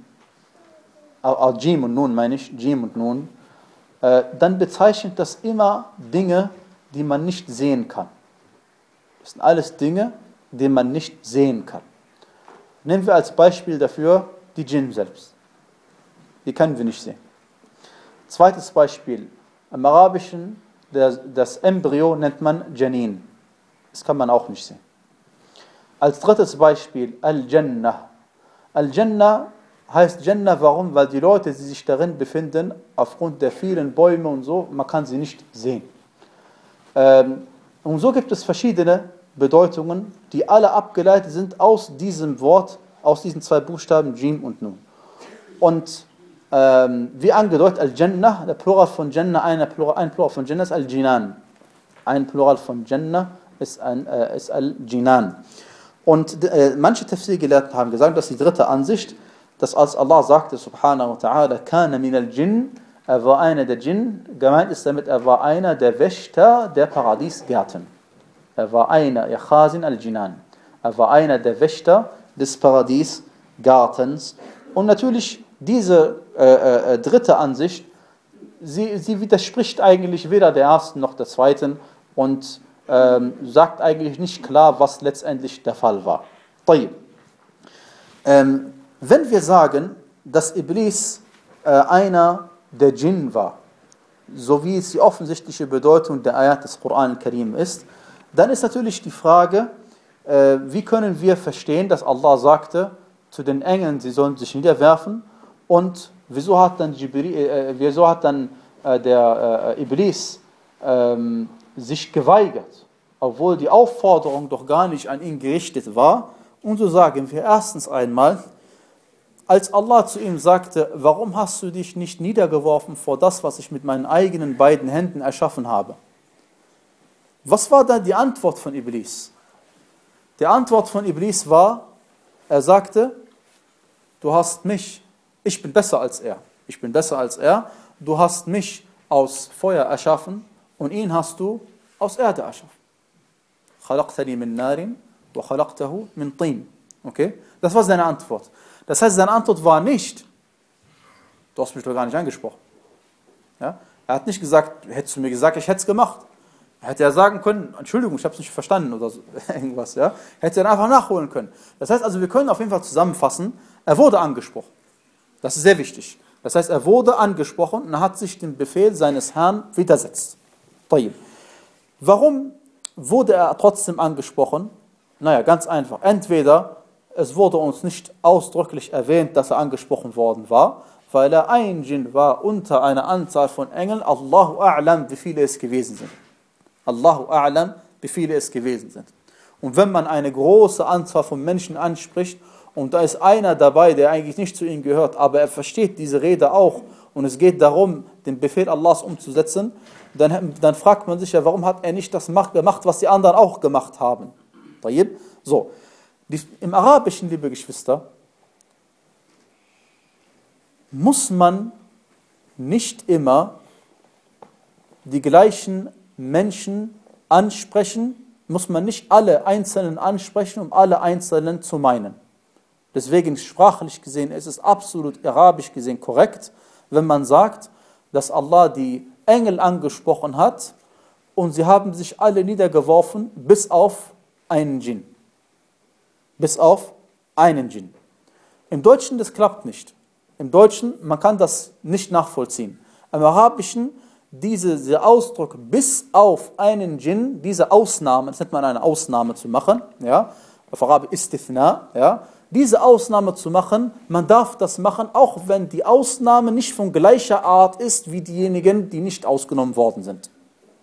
Al-Jim und Nun meine ich, Jim und Nun, äh, dann bezeichnet das immer Dinge, die man nicht sehen kann. Das sind alles Dinge, die man nicht sehen kann. Nehmen wir als Beispiel dafür die Djinn selbst. Die können wir nicht sehen. Zweites Beispiel. Im Arabischen, der, das Embryo nennt man Janin. Das kann man auch nicht sehen. Als drittes Beispiel, Al-Jannah. Al-Jannah heißt Jannah, warum? Weil die Leute, die sich darin befinden, aufgrund der vielen Bäume und so, man kann sie nicht sehen. Ähm, und so gibt es verschiedene Bedeutungen, die alle abgeleitet sind aus diesem Wort, aus diesen zwei Buchstaben Jim und Nun. Und ähm, wie angedeutet, Al-Jannah, der Plural von Jannah, ein Plural, ein Plural von Jannah ist Al-Jinan. Ein Plural von Jannah ist, ein, äh, ist Al-Jinan. Und äh, manche Tafsir-Gelehrten haben gesagt, dass die dritte Ansicht, dass als Allah sagte, subhanahu wa ta'ala, kana min al-Jinn, er war einer der Djinn, gemeint ist damit, er war einer der Wächter der Paradiesgärten. Er war einer, ya Khazin al-Jinan. Er war einer der Wächter des Paradiesgartens. Und natürlich diese äh, äh, dritte Ansicht, sie, sie widerspricht eigentlich weder der ersten noch der zweiten und ähm, sagt eigentlich nicht klar, was letztendlich der Fall war. Ähm, wenn wir sagen, dass Iblis äh, einer der Djinn war, so wie es die offensichtliche Bedeutung der Ayat des Koran al-Karim ist, dann ist natürlich die Frage, äh, wie können wir verstehen, dass Allah sagte zu den Engeln, sie sollen sich niederwerfen, und wieso hat dann, Jibril, äh, wieso hat dann äh, der äh, Iblis äh, sich geweigert? obwohl die Aufforderung doch gar nicht an ihn gerichtet war. Und so sagen wir erstens einmal, als Allah zu ihm sagte, warum hast du dich nicht niedergeworfen vor das, was ich mit meinen eigenen beiden Händen erschaffen habe? Was war dann die Antwort von Iblis? Die Antwort von Iblis war, er sagte, du hast mich, ich bin besser als er, ich bin besser als er, du hast mich aus Feuer erschaffen und ihn hast du aus Erde erschaffen. خَلَقْتَنِي مِنْ نَارٍ وَخَلَقْتَهُ مِنْ طِينٍ. Okay? Das war seine Antwort. Das heißt, seine Antwort war nicht, du hast mich doch gar nicht angesprochen. Ja? Er hat nicht gesagt, hättest du mir gesagt, ich hätte es gemacht. Er hätte ja sagen können, Entschuldigung, ich habe es nicht verstanden oder so, irgendwas. Ja? Hätte er dann einfach nachholen können. Das heißt also, wir können auf jeden Fall zusammenfassen, er wurde angesprochen. Das ist sehr wichtig. Das heißt, er wurde angesprochen und er hat sich dem Befehl seines Herrn widersetzt. Warum wurde er trotzdem angesprochen? Naja, ganz einfach. Entweder es wurde uns nicht ausdrücklich erwähnt, dass er angesprochen worden war, weil er ein Djinn war unter einer Anzahl von Engeln. Allahu a'lam, wie viele es gewesen sind. Allahu a'lam, wie viele es gewesen sind. Und wenn man eine große Anzahl von Menschen anspricht und da ist einer dabei, der eigentlich nicht zu ihnen gehört, aber er versteht diese Rede auch und es geht darum, den Befehl Allahs umzusetzen, dann, dann fragt man sich ja, warum hat er nicht das gemacht, was die anderen auch gemacht haben. So, die, im Arabischen, liebe Geschwister, muss man nicht immer die gleichen Menschen ansprechen, muss man nicht alle Einzelnen ansprechen, um alle Einzelnen zu meinen. Deswegen sprachlich gesehen ist es absolut arabisch gesehen korrekt, wenn man sagt, dass Allah die Engel angesprochen hat und sie haben sich alle niedergeworfen, bis auf einen Djinn. Bis auf einen Djinn. Im Deutschen, das klappt nicht. Im Deutschen, man kann das nicht nachvollziehen. Im Arabischen, diese, dieser Ausdruck bis auf einen Djinn, diese Ausnahme, das nennt man eine Ausnahme zu machen, ja, auf Arabisch Istithna, ja, diese Ausnahme zu machen, man darf das machen, auch wenn die Ausnahme nicht von gleicher Art ist, wie diejenigen, die nicht ausgenommen worden sind.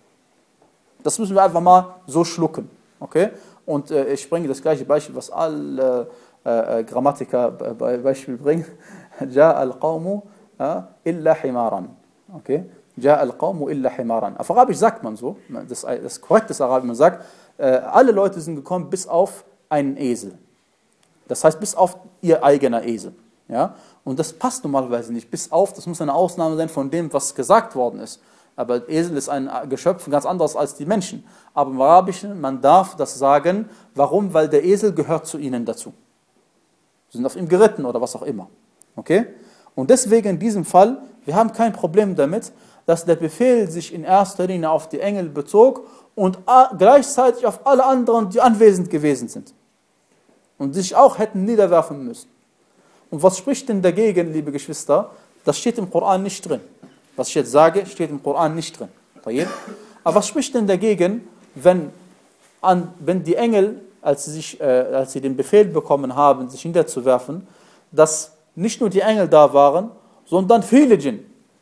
Das müssen wir einfach mal so schlucken, okay? Und äh, ich bringe das gleiche Beispiel, was alle äh, äh, Grammatiker bei Beispiel bringen. Ja al-Qawmu illa himaran. Okay? Ja al-Qawmu illa himaran. Auf Arabisch sagt man so, das, das korrekte Arabisch, man sagt, äh, alle Leute sind gekommen bis auf einen Esel. Das heißt, bis auf ihr eigener Esel. Ja? Und das passt normalerweise nicht. Bis auf, das muss eine Ausnahme sein von dem, was gesagt worden ist. Aber Esel ist ein Geschöpf ganz anderes als die Menschen. Aber im Arabischen, man darf das sagen. Warum? Weil der Esel gehört zu ihnen dazu. Sie sind auf ihm geritten oder was auch immer. Okay? Und deswegen in diesem Fall, wir haben kein Problem damit, dass der Befehl sich in erster Linie auf die Engel bezog und gleichzeitig auf alle anderen, die anwesend gewesen sind. Und sich auch hätten niederwerfen müssen. Und was spricht denn dagegen, liebe Geschwister? Das steht im Koran nicht drin. Was ich jetzt sage, steht im Koran nicht drin. Aber was spricht denn dagegen, wenn, an, wenn die Engel, als sie, sich, äh, als sie den Befehl bekommen haben, sich niederzuwerfen, dass nicht nur die Engel da waren, sondern viele Djinn.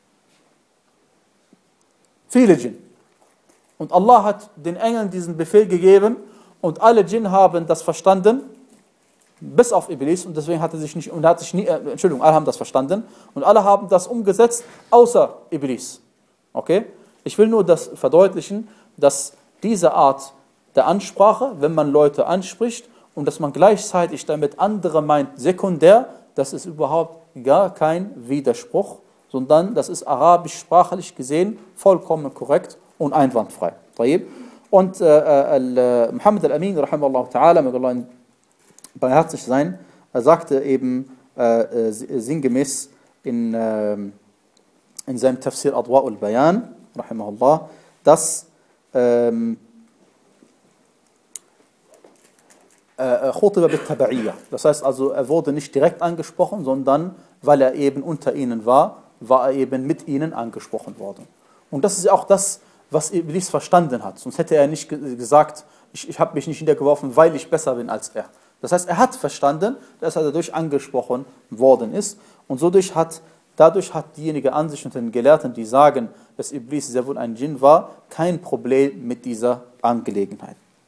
Viele Djinn. Und Allah hat den Engeln diesen Befehl gegeben und alle Djinn haben das verstanden, bis auf Iblis, und deswegen hat er sich nicht, und er hat sich nie, äh, Entschuldigung, alle haben das verstanden und alle haben das umgesetzt, außer Iblis. Okay? Ich will nur das verdeutlichen, dass diese Art der Ansprache, wenn man Leute anspricht und dass man gleichzeitig damit andere meint, sekundär, das ist überhaupt gar kein Widerspruch, sondern das ist arabisch sprachlich gesehen vollkommen korrekt und einwandfrei. Und äh, äh, Muhammad al-Amin, rahimahullah ta'ala, mit Allah barmherzig sein, er sagte eben äh, sinngemäß in, äh, in seinem Tafsir Adwa' al-Bayan, rahimahullah, dass ähm, Khutiba bit-Taba'iyya, das heißt also, er wurde nicht direkt angesprochen, sondern weil er eben unter ihnen war, war er eben mit ihnen angesprochen worden. Und das ist ja auch das, was Iblis verstanden hat. Sonst hätte er nicht gesagt, ich, ich habe mich nicht niedergeworfen, weil ich besser bin als er. Das heißt, er hat verstanden, dass er dadurch angesprochen worden ist. Und dadurch hat, dadurch hat diejenige Ansicht unter den Gelehrten, die sagen, dass Iblis sehr wohl ein Djinn war, kein Problem mit dieser Angelegenheit.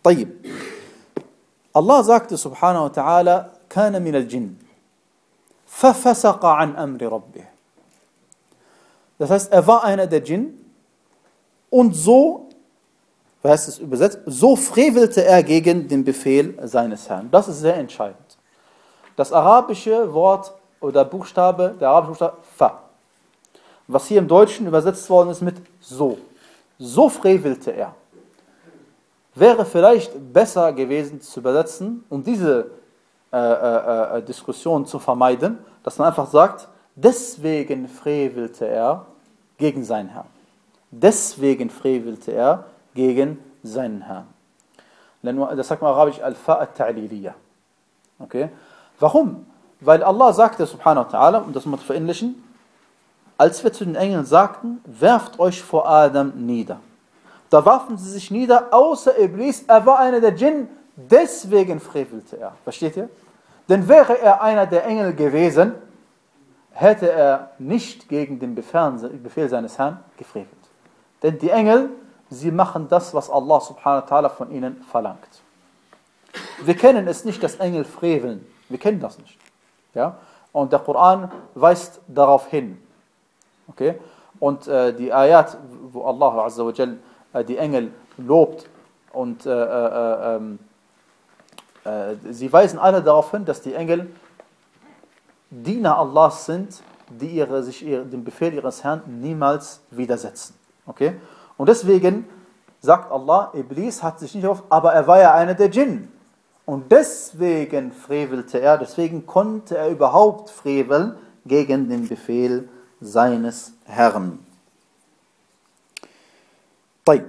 طيب. Allah sagte subhanahu wa ta'ala, kana min al-Jinn, fafasaqa an amri rabbih. Das heißt, er war einer der Djinn und so, wie heißt es übersetzt, so frevelte er gegen den Befehl seines Herrn. Das ist sehr entscheidend. Das arabische Wort oder Buchstabe, der arabische Buchstabe, fa, was hier im Deutschen übersetzt worden ist mit so. So frevelte er. Wäre vielleicht besser gewesen zu übersetzen, um diese äh, äh, äh, Diskussion zu vermeiden, dass man einfach sagt, deswegen frevelte er gegen seinen Herrn. Deswegen frevelte er gegen seinen Herrn. Das sagt man arabisch al-fa al-ta'liliya. Okay? Warum? Weil Allah sagte subhanahu wa ta'ala, um das mal zu verinnerlichen, als wir zu den Engeln sagten, werft euch vor Adam nieder. Da warfen sie sich nieder, außer Iblis, er war einer der Djinn, deswegen frevelte er. Versteht ihr? Denn wäre er einer der Engel gewesen, hätte er nicht gegen den Befehl seines Herrn gefrevelt. Denn die Engel, sie machen das, was Allah subhanahu wa ta'ala von ihnen verlangt. Wir kennen es nicht, dass Engel freveln. Wir kennen das nicht. Ja? Und der Koran weist darauf hin. Okay? Und äh, die Ayat, wo Allah azza wa jal die Engel lobt und äh, äh, äh, äh, sie weisen alle darauf hin, dass die Engel Diener Allahs sind, die ihre, sich ihre, dem Befehl ihres Herrn niemals widersetzen. Okay? Und deswegen sagt Allah, Iblis hat sich nicht auf, aber er war ja einer der Djinn. Und deswegen frevelte er, deswegen konnte er überhaupt freveln gegen den Befehl seines Herrn. طيب.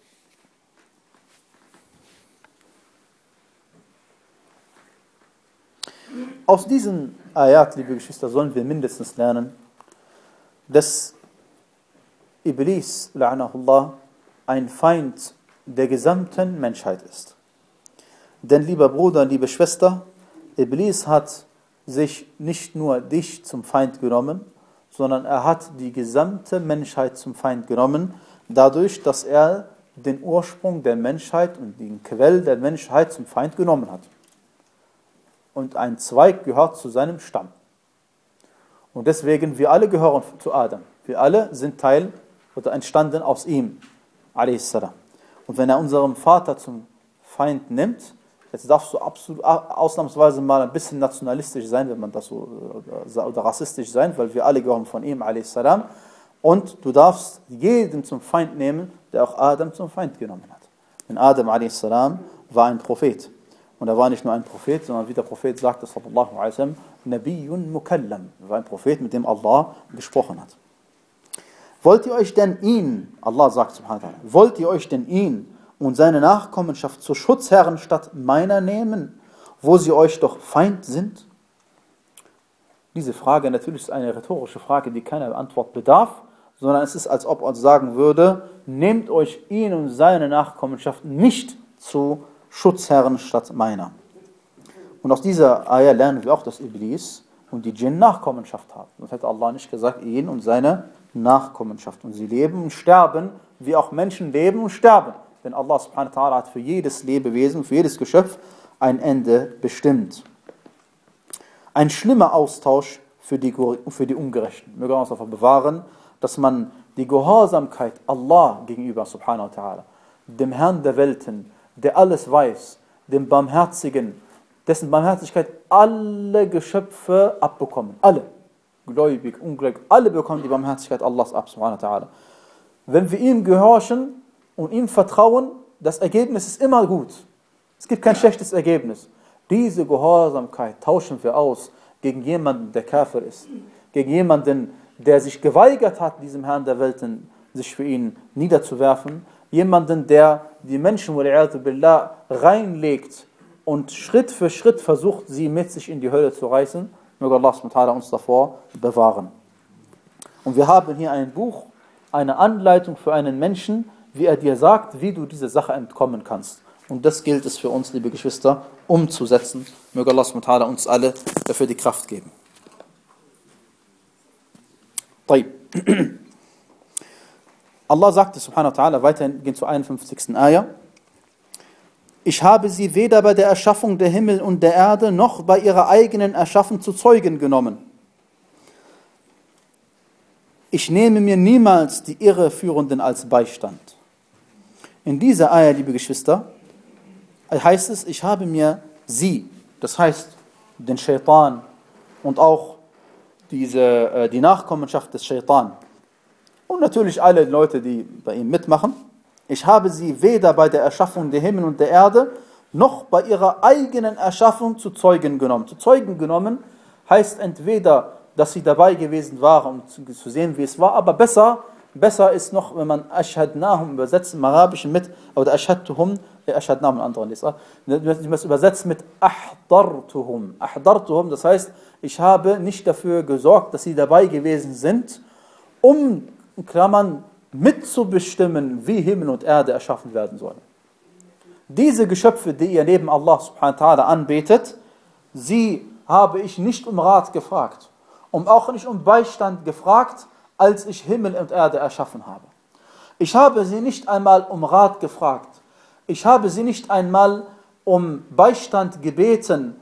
Aus diesen Ayat, liebe Geschwister, sollen wir mindestens lernen, dass Iblis, la'anahullah, ein Feind der gesamten Menschheit ist. Denn, lieber Bruder, liebe Schwester, Iblis hat sich nicht nur dich zum Feind genommen, sondern er hat die gesamte Menschheit zum Feind genommen, dadurch, dass er den Ursprung der Menschheit und den Quell der Menschheit zum Feind genommen hat. Und ein Zweig gehört zu seinem Stamm. Und deswegen, wir alle gehören zu Adam. Wir alle sind Teil oder entstanden aus ihm, a s. Und wenn er unseren Vater zum Feind nimmt, jetzt darfst du absolut ausnahmsweise mal ein bisschen nationalistisch sein, wenn man das so, oder, oder rassistisch sein, weil wir alle gehören von ihm, a s. Und du darfst jeden zum Feind nehmen, der auch Adam zum Feind genommen hat. Denn Adam a s. war ein Prophet. Und er war nicht nur ein Prophet, sondern wie der Prophet sagte, sallallahu alaihi wasallam, Nabiyyun Mukallam. Er war ein Prophet, mit dem Allah gesprochen hat. Wollt ihr euch denn ihn, Allah sagt subhanahu wa ta'ala, wollt ihr euch denn ihn und seine Nachkommenschaft zur Schutzherren statt meiner nehmen, wo sie euch doch Feind sind? Diese Frage natürlich ist eine rhetorische Frage, die keiner Antwort bedarf, sondern es ist, als ob er sagen würde, nehmt euch ihn und seine Nachkommenschaft nicht zu Schutzherren statt meiner. Und aus dieser Ayah lernen wir auch, dass Iblis und die Djinn Nachkommenschaft haben. Sonst hätte Allah nicht gesagt, ihn und seine Nachkommenschaft. Und sie leben und sterben, wie auch Menschen leben und sterben. Denn Allah subhanahu wa ta'ala hat für jedes Lebewesen, für jedes Geschöpf ein Ende bestimmt. Ein schlimmer Austausch für die, für die Ungerechten. Möge uns davor bewahren, dass man die Gehorsamkeit Allah gegenüber subhanahu wa ta'ala, dem Herrn der Welten, der alles weiß, dem Barmherzigen, dessen Barmherzigkeit alle Geschöpfe abbekommen. Alle. Gläubig, ungläubig, alle bekommen die Barmherzigkeit Allahs ab, subhanahu wa ta'ala. Wenn wir ihm gehorchen und ihm vertrauen, das Ergebnis ist immer gut. Es gibt kein schlechtes Ergebnis. Diese Gehorsamkeit tauschen wir aus gegen jemanden, der Kafir ist. Gegen jemanden, der sich geweigert hat, diesem Herrn der Welten, sich für ihn niederzuwerfen. Jemanden, der die Menschen, wal-'iyadhu billah, reinlegt und Schritt für Schritt versucht, sie mit sich in die Hölle zu reißen. Möge Allah subhanahu wa ta'ala uns davor bewahren. Und wir haben hier ein Buch, eine Anleitung für einen Menschen, wie er dir sagt, wie du diese Sache entkommen kannst. Und das gilt es für uns, liebe Geschwister, umzusetzen. Möge Allah subhanahu wa ta'ala uns alle dafür die Kraft geben. طيب. Allah sagte subhanahu wa ta'ala, weiterhin gehen zur einundfünfzigsten Ayah, ich habe sie weder bei der Erschaffung der Himmel und der Erde noch bei ihrer eigenen Erschaffung zu Zeugen genommen. Ich nehme mir niemals die Irreführenden als Beistand. In dieser Ayah, liebe Geschwister, heißt es, ich habe mir sie, das heißt den Shaitan und auch diese, die Nachkommenschaft des Shaitan und natürlich alle Leute, die bei ihm mitmachen, ich habe sie weder bei der Erschaffung der Himmel und der Erde noch bei ihrer eigenen Erschaffung zu Zeugen genommen. Zu Zeugen genommen heißt entweder, dass sie dabei gewesen waren, um zu sehen, wie es war, aber besser, besser ist noch, wenn man Ashhadnahum übersetzt im Arabischen mit, oder Ashhadtuhum, Ashhadnahum in anderen Lesart, wenn man es übersetzt mit Ahdartuhum. Ahdartuhum, das heißt, ich habe nicht dafür gesorgt, dass sie dabei gewesen sind, um, in Klammern, mitzubestimmen, wie Himmel und Erde erschaffen werden sollen. Diese Geschöpfe, die ihr neben Allah subhanahu wa ta'ala anbetet, sie habe ich nicht um Rat gefragt, und auch nicht um Beistand gefragt, als ich Himmel und Erde erschaffen habe. Ich habe sie nicht einmal um Rat gefragt. Ich habe sie nicht einmal um Beistand gebeten,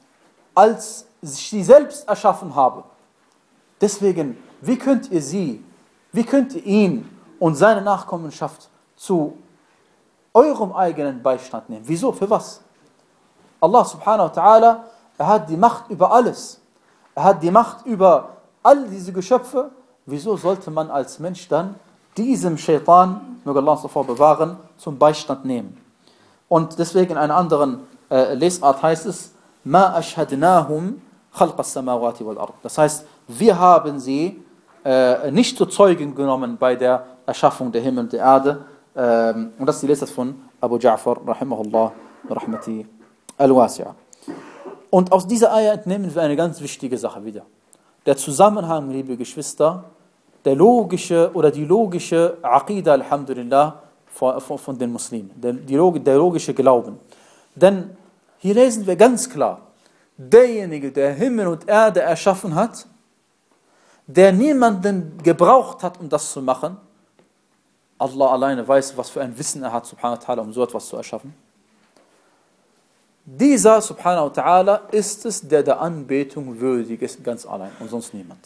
als ich sie selbst erschaffen habe. Deswegen, wie könnt ihr sie, wie könnt ihr ihn und seine Nachkommenschaft zu eurem eigenen Beistand nehmen? Wieso? Für was? Allah subhanahu wa ta'ala, er hat die Macht über alles. Er hat die Macht über all diese Geschöpfe. Wieso sollte man als Mensch dann diesem Shaitan, möge Allah uns davor bewahren, zum Beistand nehmen? Und deswegen in einer anderen äh, Lesart heißt es, Ma ashhadnahum khalqas samawati wal ard. Das heißt, wir haben sie äh, nicht zu Zeugen genommen bei der Erschaffung der Himmel und der Erde. Ähm, und das ist die Lesart von Abu Ja'far, rahimahullah, rahmati al-wasi'a. Und aus dieser Ayah entnehmen wir eine ganz wichtige Sache wieder. Der Zusammenhang, liebe Geschwister, der logische oder die logische Aqida, alhamdulillah, von, von, von den Muslimen, der, die, der logische Glauben. Denn hier lesen wir ganz klar, derjenige, der Himmel und Erde erschaffen hat, der niemanden gebraucht hat, um das zu machen, Allah alleine weiß, was für ein Wissen er hat, subhanahu wa ta'ala, um so etwas zu erschaffen. Dieser, subhanahu wa ta'ala, ist es, der der Anbetung würdig ist, ganz allein und sonst niemand.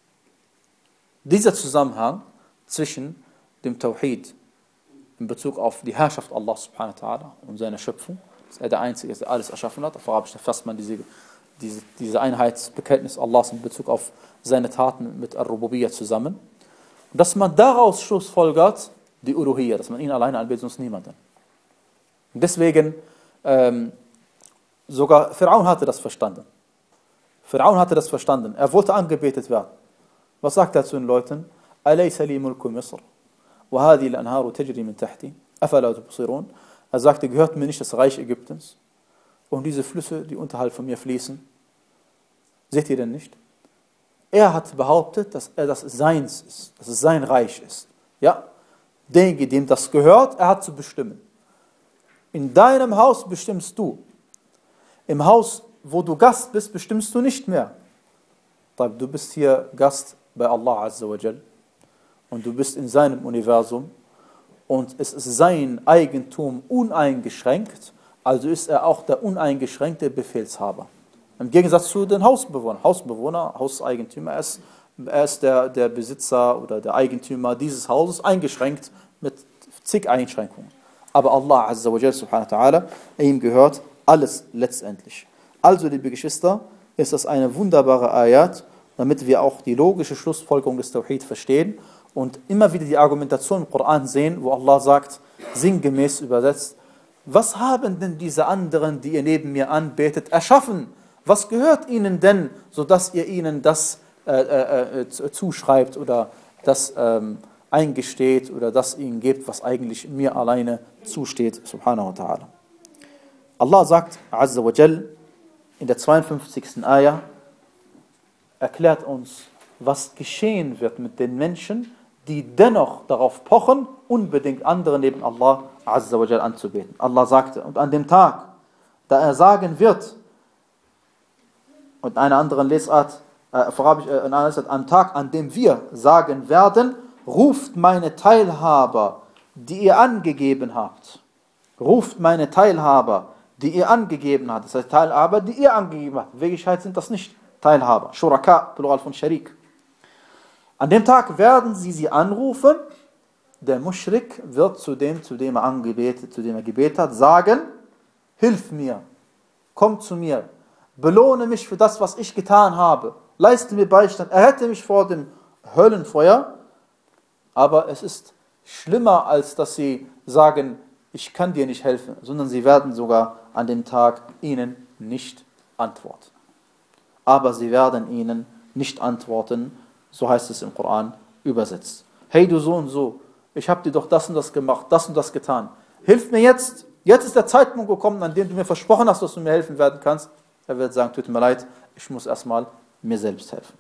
Dieser Zusammenhang zwischen dem Tawhid in Bezug auf die Herrschaft Allah subhanahu wa ta'ala und seine Schöpfung, dass er der Einzige ist, der alles erschaffen hat. Auf Arabisch fasst man diese, diese, diese Einheitsbekenntnis Allahs in Bezug auf seine Taten mit Ar-Rububiyyah zusammen. Und dass man daraus schlussfolgert, die Uluhiyyah, dass man ihn alleine anbetet, sonst niemanden. Und deswegen, ähm, sogar Pharaon hatte das verstanden. Pharaon hatte das verstanden. Er wollte angebetet werden. Was sagt er zu den Leuten? Alaysa li mulku Misr wa hadhihi al-anharu tajri min tahti afala tubsirun? Er sagte, gehört mir nicht das Reich Ägyptens und diese Flüsse, die unterhalb von mir fließen? Seht ihr denn nicht? Er hat behauptet, dass er das Seins ist, dass es sein Reich ist. Ja, derjenige, dem das gehört, er hat zu bestimmen. In deinem Haus bestimmst du. Im Haus, wo du Gast bist, bestimmst du nicht mehr. Du bist hier Gast bei Allah Azza wa Jal und du bist in seinem Universum und es ist sein Eigentum uneingeschränkt, also ist er auch der uneingeschränkte Befehlshaber. Im Gegensatz zu den Hausbewohnern. Hausbewohner, Hauseigentümer, er ist, er ist der, der Besitzer oder der Eigentümer dieses Hauses, eingeschränkt mit zig Einschränkungen. Aber Allah Azza wa Jal subhanahu wa ta'ala, ihm gehört alles letztendlich. Also, liebe Geschwister, ist das eine wunderbare Ayat, damit wir auch die logische Schlussfolgerung des Tawhid verstehen und immer wieder die Argumentation im Koran sehen, wo Allah sagt, sinngemäß übersetzt, was haben denn diese anderen, die ihr neben mir anbetet, erschaffen? Was gehört ihnen denn, sodass ihr ihnen das äh, äh, zuschreibt oder das ähm, eingesteht oder das ihnen gebt, was eigentlich mir alleine zusteht, subhanahu wa ta'ala. Allah sagt, Azza wa Jal, in der zweiundfünfzigsten Ayah, erklärt uns, was geschehen wird mit den Menschen, die dennoch darauf pochen, unbedingt andere neben Allah Azza wa Jal anzubeten. Allah sagte, und an dem Tag, da er sagen wird, und in einer anderen Lesart, äh, Arabisch, äh, in einer Lesart, am Tag, an dem wir sagen werden, ruft meine Teilhaber, die ihr angegeben habt. ruft meine Teilhaber, die ihr angegeben habt. Das heißt, Teilhaber, die ihr angegeben habt. In Wirklichkeit sind das nicht Teilhaber. Shuraka, Plural von Sharik. An dem Tag werden sie sie anrufen. Der Muschrik wird zu dem, zu dem er angebetet, zu dem er gebetet hat, sagen: Hilf mir, komm zu mir, belohne mich für das, was ich getan habe, leiste mir Beistand, errette mich vor dem Höllenfeuer. Aber es ist schlimmer, als dass sie sagen: Ich kann dir nicht helfen, sondern sie werden sogar an dem Tag ihnen nicht antworten. Aber sie werden ihnen nicht antworten, so heißt es im Koran übersetzt. Hey du so und so, ich habe dir doch das und das gemacht, das und das getan. Hilf mir jetzt, jetzt ist der Zeitpunkt gekommen, an dem du mir versprochen hast, dass du mir helfen werden kannst. Er wird sagen: Tut mir leid, ich muss erstmal mir selbst helfen.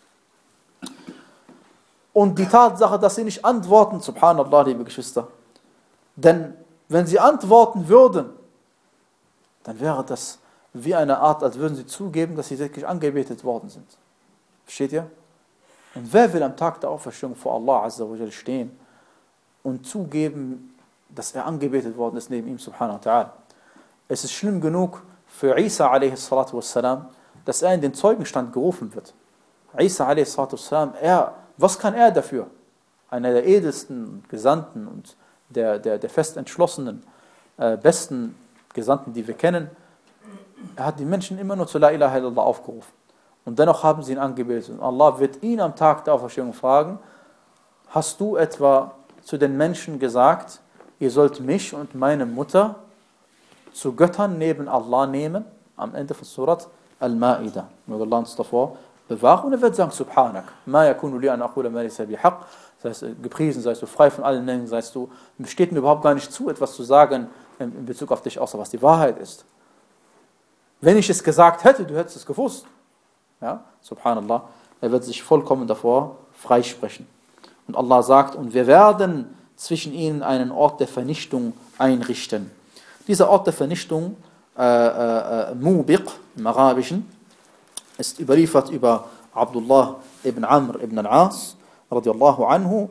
Und die Tatsache, dass sie nicht antworten, subhanallah, liebe Geschwister, denn wenn sie antworten würden, dann wäre das wie eine Art, als würden sie zugeben, dass sie wirklich angebetet worden sind. Versteht ihr? Und wer will am Tag der Auferstehung vor Allah Azza wa Jal stehen und zugeben, dass er angebetet worden ist neben ihm, subhanahu wa ta'ala? Es ist schlimm genug für Isa a.s., dass er in den Zeugenstand gerufen wird. Isa a.s., er, was kann er dafür? Einer der edelsten Gesandten und der, der, der fest entschlossenen, äh, besten Gesandten, die wir kennen. Er hat die Menschen immer nur zu La ilaha illallah aufgerufen. Und dennoch haben sie ihn angebetet. Und Allah wird ihn am Tag der Auferstehung fragen: Hast du etwa zu den Menschen gesagt, ihr sollt mich und meine Mutter zu Göttern neben Allah nehmen? Am Ende von Surat Al-Ma'idah. Möge Allah uns davor bewahren. Und er wird sagen: Subhanak, ma yakunu li an aqula ma laysa bihaq. Das heißt, gepriesen seist du, frei von allen Mengen seist du. Es steht mir überhaupt gar nicht zu, etwas zu sagen in Bezug auf dich, außer was die Wahrheit ist. Wenn ich es gesagt hätte, du hättest es gewusst. Ja, subhanallah, er wird sich vollkommen davor freisprechen. Und Allah sagt: Und wir werden zwischen ihnen einen Ort der Vernichtung einrichten. Dieser Ort der Vernichtung, äh, äh, Mubiq im Arabischen, ist überliefert über Abdullah ibn Amr ibn al-As radiallahu anhu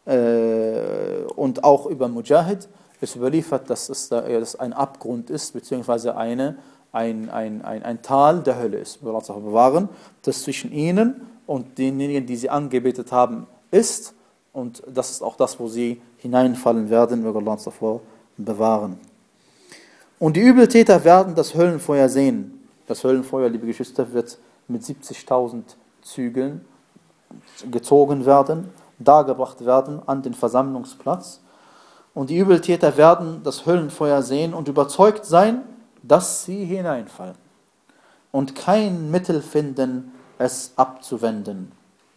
äh, und auch über Mujahid. Es überliefert, dass es da, dass ein Abgrund ist, beziehungsweise eine Ein, ein, ein, ein Tal der Hölle ist, wir Allah bewahren, das zwischen ihnen und denjenigen, die sie angebetet haben, ist. Und das ist auch das, wo sie hineinfallen werden, wir Allah davor bewahren. Und die Übeltäter werden das Höllenfeuer sehen. Das Höllenfeuer, liebe Geschwister, wird mit siebzigtausend Zügeln gezogen werden, dargebracht werden an den Versammlungsplatz. Und die Übeltäter werden das Höllenfeuer sehen und überzeugt sein, dass sie hineinfallen und kein Mittel finden, es abzuwenden.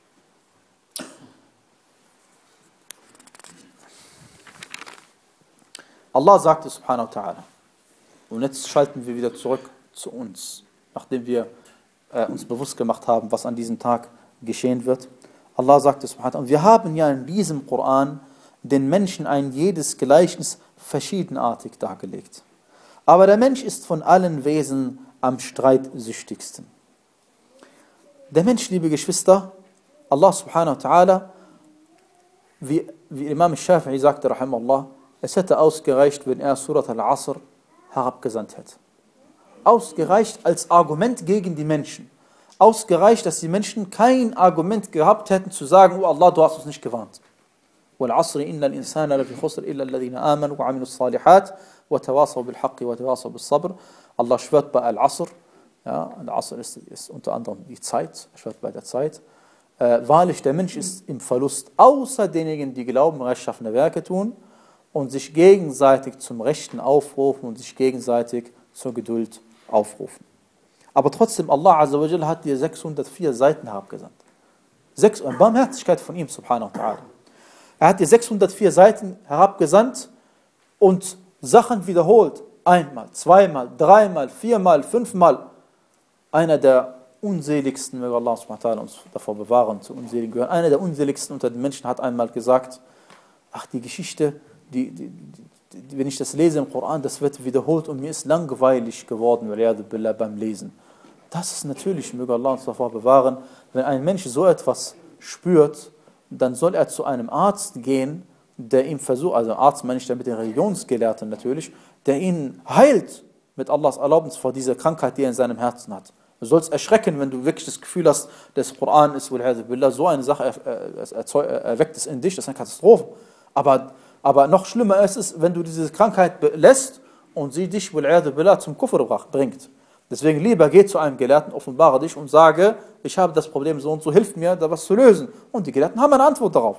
Allah sagte subhanahu wa ta'ala, und jetzt schalten wir wieder zurück zu uns, nachdem wir äh, uns bewusst gemacht haben, was an diesem Tag geschehen wird. Allah sagte subhanahu wa ta'ala, und wir haben ja in diesem Koran den Menschen ein jedes Gleichnis verschiedenartig dargelegt. Aber der Mensch ist von allen Wesen am streitsüchtigsten. Der Mensch, liebe Geschwister, Allah subhanahu wa ta'ala, wie, wie Imam Shafi'i sagte, rahimahullah, es hätte ausgereicht, wenn er Surat al-Asr herabgesandt hätte. Ausgereicht als Argument gegen die Menschen. Ausgereicht, dass die Menschen kein Argument gehabt hätten, zu sagen: Oh Allah, du hast uns nicht gewarnt. وَالْعَصْرِ إِنَّ الْإِنسَانَ لَفِي خُسْرٍ إِلَّا الَّذِينَ آمَنُوا وَعَمِلُوا الصَّالِحَاتِ وَتَوَاصَوْا بِالْحَقِّ وَتَوَاصَوْا بِالصَّبْرِ. Allah schwört bei Al-Asr, ja, Al-Asr ist, ist unter anderem die Zeit, er schwört bei der Zeit. Äh, wahrlich, der Mensch ist im Verlust, außer denjenigen, die glauben, rechtschaffene Werke tun und sich gegenseitig zum Rechten aufrufen und sich gegenseitig zur Geduld aufrufen. Aber trotzdem, Allah Azza wa Jal hat dir sechshundertvier Seiten herabgesandt. Sechs, Barmherzigkeit von ihm, subhanahu wa ta'ala. Er hat dir sechshundertvier Seiten herabgesandt und Sachen wiederholt. Einmal, zweimal, dreimal, viermal, fünfmal. Einer der unseligsten, möge Allah subhanahu wa ta'ala uns davor bewahren, zu unseligen gehören. Einer der unseligsten unter den Menschen hat einmal gesagt: Ach, die Geschichte, die, die, die, wenn ich das lese im Koran, das wird wiederholt und mir ist langweilig geworden beim Lesen. Das ist natürlich, möge Allah uns davor bewahren, wenn ein Mensch so etwas spürt, dann soll er zu einem Arzt gehen, der ihm versucht, also Arzt meine ich damit den Religionsgelehrten natürlich, der ihn heilt mit Allahs Erlaubnis vor dieser Krankheit, die er in seinem Herzen hat. Du sollst erschrecken, wenn du wirklich das Gefühl hast, das Koran ist, so eine Sache erweckt es in dich, das ist eine Katastrophe. Aber, aber noch schlimmer ist es, wenn du diese Krankheit lässt und sie dich zum Kufr bringt. Deswegen lieber geh zu einem Gelehrten, offenbare dich und sage, ich habe das Problem so und so, hilf mir, da was zu lösen. Und die Gelehrten haben eine Antwort darauf.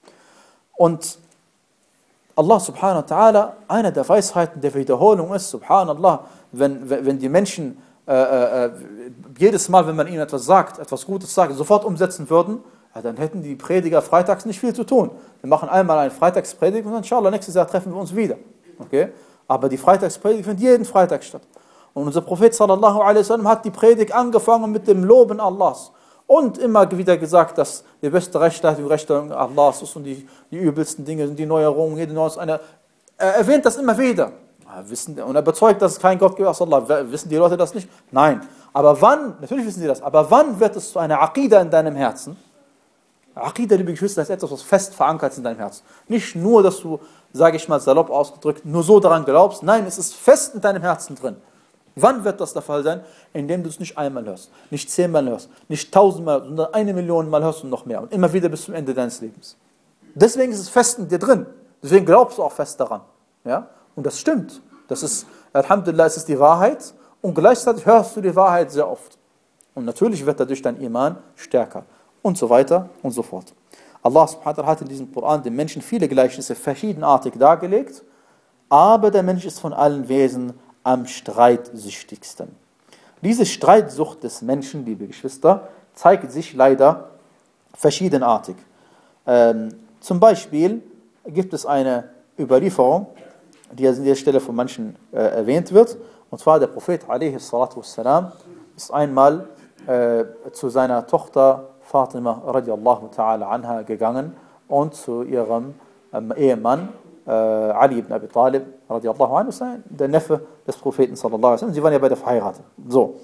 Und Allah subhanahu wa ta'ala, eine der Weisheiten der Wiederholung ist, subhanallah, wenn, wenn die Menschen äh, äh, jedes Mal, wenn man ihnen etwas sagt, etwas Gutes sagt, sofort umsetzen würden, ja, dann hätten die Prediger freitags nicht viel zu tun. Wir machen einmal eine Freitagspredigt und dann, inshallah, nächstes Jahr treffen wir uns wieder. Okay? Aber die Freitagspredigt findet jeden Freitag statt. Und unser Prophet sallallahu alaihi wasallam hat die Predigt angefangen mit dem Loben Allahs. Und immer wieder gesagt, dass die beste Rechtsleitung, Rechtsleitung Allahs ist und die, die übelsten Dinge sind die Neuerungen, jede Neues. Eine, er erwähnt das immer wieder. Wissen, und er bezeugt, dass es keinen Gott gibt, außer Allah. Wissen die Leute das nicht? Nein. Aber wann, natürlich wissen sie das, aber wann wird es zu einer Aqida in deinem Herzen? Aqida, liebe Geschwister, ist etwas, was fest verankert ist in deinem Herzen. Nicht nur, dass du, sage ich mal salopp ausgedrückt, nur so daran glaubst. Nein, es ist fest in deinem Herzen drin. Wann wird das der Fall sein? Indem du es nicht einmal hörst, nicht zehnmal hörst, nicht tausendmal, sondern eine Million Mal hörst und noch mehr. Und immer wieder bis zum Ende deines Lebens. Deswegen ist es fest in dir drin. Deswegen glaubst du auch fest daran. Ja? Und das stimmt. Das ist, Alhamdulillah, es ist die Wahrheit. Und gleichzeitig hörst du die Wahrheit sehr oft. Und natürlich wird dadurch dein Iman stärker. Und so weiter und so fort. Allah subhanahu wa ta'ala hat in diesem Koran den Menschen viele Gleichnisse verschiedenartig dargelegt. Aber der Mensch ist von allen Wesen am streitsüchtigsten. Diese Streitsucht des Menschen, liebe Geschwister, zeigt sich leider verschiedenartig. Ähm, zum Beispiel gibt es eine Überlieferung, die an dieser Stelle von manchen äh, erwähnt wird, und zwar der Prophet alaihi salatu wassalam ist einmal äh, zu seiner Tochter Fatima radiallahu ta'ala anha gegangen und zu ihrem ähm, Ehemann Ali ibn Abi Talib, radiallahu anhu, der Neffe des Propheten, sallallahu alaihi wasallam. Sie waren ja beide verheiratet. So.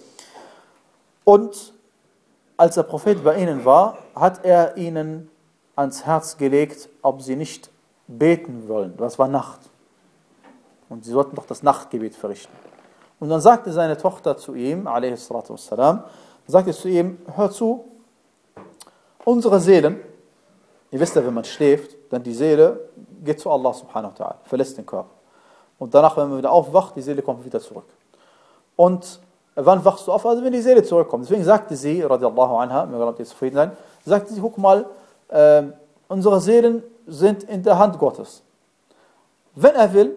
Und als der Prophet bei ihnen war, hat er ihnen ans Herz gelegt, ob sie nicht beten wollen. Das war Nacht. Und sie sollten doch das Nachtgebet verrichten. Und dann sagte seine Tochter zu ihm, alaihi salatu wassalam, sagte zu ihm, hör zu, unsere Seelen, ihr wisst ja, wenn man schläft, dann die Seele geht zu Allah subhanahu wa ta'ala, verlässt den Körper. Und danach, wenn man wieder aufwacht, die Seele kommt wieder zurück. Und wann wachst du auf? Also wenn die Seele zurückkommt. Deswegen sagte sie, radiallahu anha, mir glaubt ihr zufrieden sein, sagte sie, guck mal, äh, unsere Seelen sind in der Hand Gottes. Wenn er will,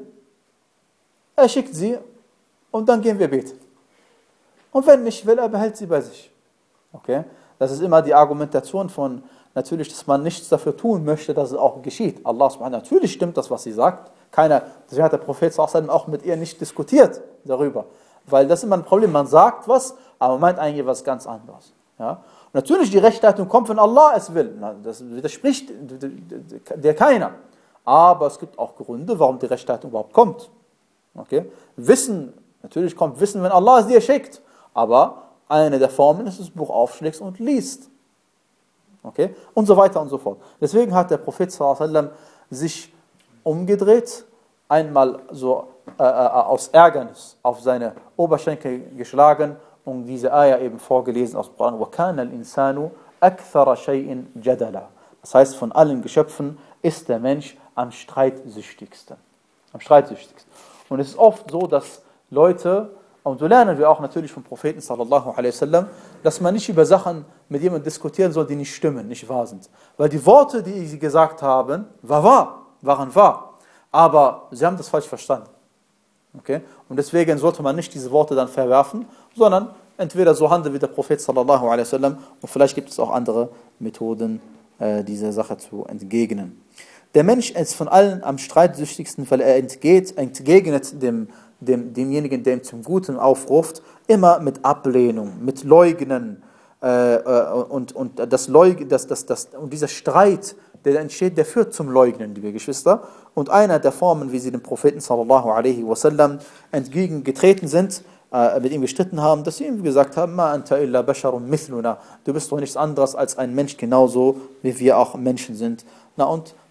er schickt sie und dann gehen wir beten. Und wenn nicht will, er behält sie bei sich. Okay? Das ist immer die Argumentation von, natürlich, dass man nichts dafür tun möchte, dass es auch geschieht. Allah subhanahu wa ta'ala, natürlich stimmt das, was sie sagt. Keiner, deswegen hat der Prophet sallallahu alaihi wasallam auch mit ihr nicht diskutiert darüber. Weil das ist immer ein Problem, man sagt was, aber man meint eigentlich was ganz anderes. Ja? Und natürlich, die Rechtsleitung kommt, wenn Allah es will. Das widerspricht der keiner. Aber es gibt auch Gründe, warum die Rechtsleitung überhaupt kommt. Okay? Wissen, natürlich kommt Wissen, wenn Allah es dir schickt. Aber eine der Formen ist, dass du das Buch aufschlägst und liest. Okay? Und so weiter und so fort. Deswegen hat der Prophet sallallahu alaihi wasallam sich umgedreht, einmal so äh, aus Ärgernis auf seine Oberschenkel geschlagen und diese Ayah eben vorgelesen aus dem Koran. وَكَانَ الْإِنسَانُ أَكْثَرَ شَيْءٍ جَدَلًا. Das heißt, von allen Geschöpfen ist der Mensch am streitsüchtigsten. Am streitsüchtigsten. Und es ist oft so, dass Leute, und so lernen wir auch natürlich vom Propheten sallallahu alaihi wasallam, dass man nicht über Sachen mit jemandem diskutieren soll, die nicht stimmen, nicht wahr sind. Weil die Worte, die sie gesagt haben, war wahr, waren wahr. Aber sie haben das falsch verstanden. Okay? Und deswegen sollte man nicht diese Worte dann verwerfen, sondern entweder so handeln wie der Prophet sallallahu alaihi wasallam und vielleicht gibt es auch andere Methoden, äh, dieser Sache zu entgegnen. Der Mensch ist von allen am streitsüchtigsten, weil er entgeht, entgegnet dem Dem, demjenigen, der ihm zum Guten aufruft, immer mit Ablehnung, mit Leugnen äh, und, und, das Leug, das, das, das, und dieser Streit, der entsteht, der führt zum Leugnen, liebe Geschwister. Und einer der Formen, wie sie dem Propheten sallallahu alaihi wasallam entgegengetreten sind, äh, mit ihm gestritten haben, dass sie ihm gesagt haben, Ma anta illa basharun mithluna, du bist doch nichts anderes als ein Mensch, genauso wie wir auch Menschen sind. Na und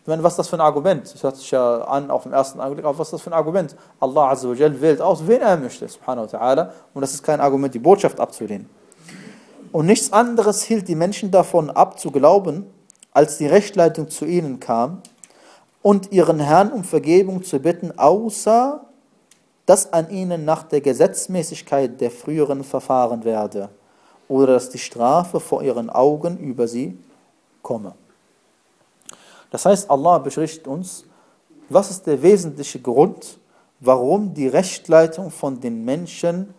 Ich meine, was ist das für ein Argument? Das hört sich ja an auf den ersten Augenblick, aber was ist das für ein Argument? Allah Azza wa Jal wählt aus, wen er möchte, subhanahu wa ta'ala, und das ist kein Argument, die Botschaft abzulehnen. Und nichts anderes hielt die Menschen davon ab, zu glauben, als die Rechtleitung zu ihnen kam und ihren Herrn um Vergebung zu bitten, außer dass an ihnen nach der Gesetzmäßigkeit der früheren verfahren werde oder dass die Strafe vor ihren Augen über sie komme. Das heißt, Allah berichtet uns, was ist der wesentliche Grund, warum die Rechtleitung von den Menschen,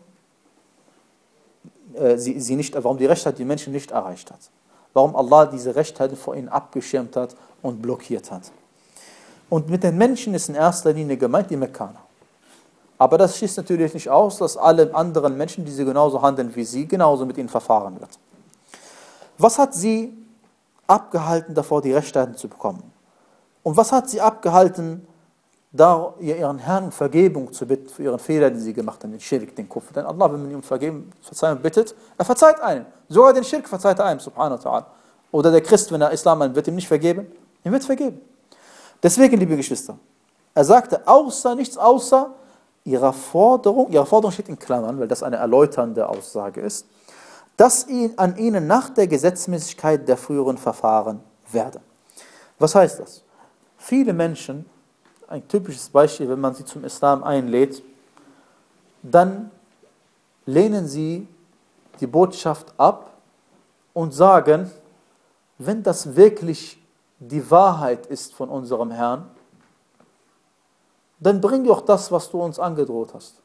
äh, sie, sie nicht, warum die Rechtleitung die Menschen nicht erreicht hat. Warum Allah diese Rechtleitung vor ihnen abgeschirmt hat und blockiert hat. Und mit den Menschen ist in erster Linie gemeint die Mekkaner. Aber das schließt natürlich nicht aus, dass alle anderen Menschen, die sie genauso handeln wie sie, genauso mit ihnen verfahren wird. Was hat sie abgehalten, davor die Rechtleitung zu bekommen? Und was hat sie abgehalten, da ihren Herrn um Vergebung zu bitten für ihren Fehler, die sie gemacht haben, den Schirk, den Kufr? Denn Allah, wenn man ihm um Vergebung, Verzeihung bittet, er verzeiht einen. Sogar den Schirk verzeiht er einem, subhanahu wa ta'ala. Oder der Christ, wenn er Islam meint, wird ihm nicht vergeben? Ihm wird vergeben. Deswegen, liebe Geschwister, er sagte, außer, nichts außer ihrer Forderung, ihre Forderung steht in Klammern, weil das eine erläuternde Aussage ist, dass ihn, an ihnen nach der Gesetzmäßigkeit der früheren Verfahren werde. Was heißt das? Viele Menschen, ein typisches Beispiel, wenn man sie zum Islam einlädt, dann lehnen sie die Botschaft ab und sagen, wenn das wirklich die Wahrheit ist von unserem Herrn, dann bring doch das, was du uns angedroht hast.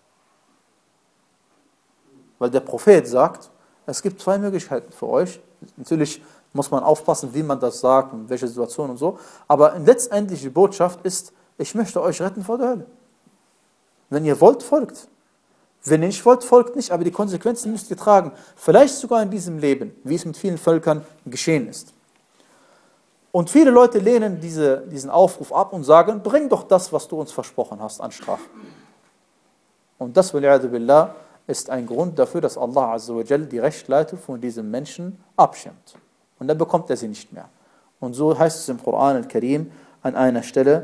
Weil der Prophet sagt, es gibt zwei Möglichkeiten für euch. Natürlich muss man aufpassen, wie man das sagt und welche Situation und so. Aber letztendlich die Botschaft ist, ich möchte euch retten vor der Hölle. Wenn ihr wollt, folgt. Wenn ihr nicht wollt, folgt nicht. Aber die Konsequenzen müsst ihr tragen. Vielleicht sogar in diesem Leben, wie es mit vielen Völkern geschehen ist. Und viele Leute lehnen diese, diesen Aufruf ab und sagen, bring doch das, was du uns versprochen hast, an Strafe. Und das, wali'adu billah, ist ein Grund dafür, dass Allah Azza wa Jal die Rechtleitung von diesem Menschen abschirmt. Und dann bekommt er sie nicht mehr. Und so heißt es im Koran al-Karim an einer Stelle,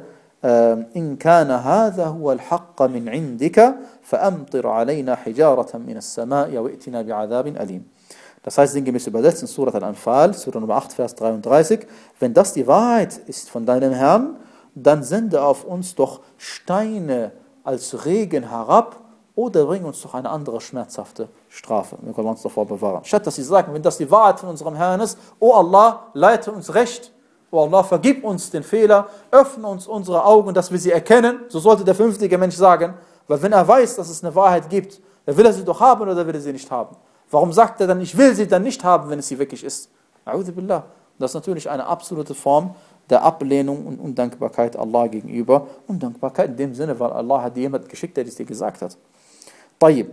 إن كان هذا هو الحق من عندك فأمطر علينا حجارة من السماء وائتنا بعذاب أليم. Das heißt, sinngemäß übersetzt in Surat Al-Anfal, Surah Nummer acht, Vers dreiunddreißig, wenn das die Wahrheit ist von deinem Herrn, dann sende auf uns doch Steine als Regen herab oder bring uns doch eine andere schmerzhafte Strafe. Wir können uns davor bewahren. Statt dass sie sagen, wenn das die Wahrheit von unserem Herrn ist, O Allah, leite uns recht, O Allah, vergib uns den Fehler, öffne uns unsere Augen, dass wir sie erkennen, so sollte der vernünftige Mensch sagen, weil wenn er weiß, dass es eine Wahrheit gibt, dann will er sie doch haben oder will er sie nicht haben. Warum sagt er dann, ich will sie dann nicht haben, wenn es sie wirklich ist? A'udhu billah. Das ist natürlich eine absolute Form der Ablehnung und Undankbarkeit Allah gegenüber. Undankbarkeit in dem Sinne, weil Allah hat jemand geschickt, der dies dir gesagt hat. Tayyib.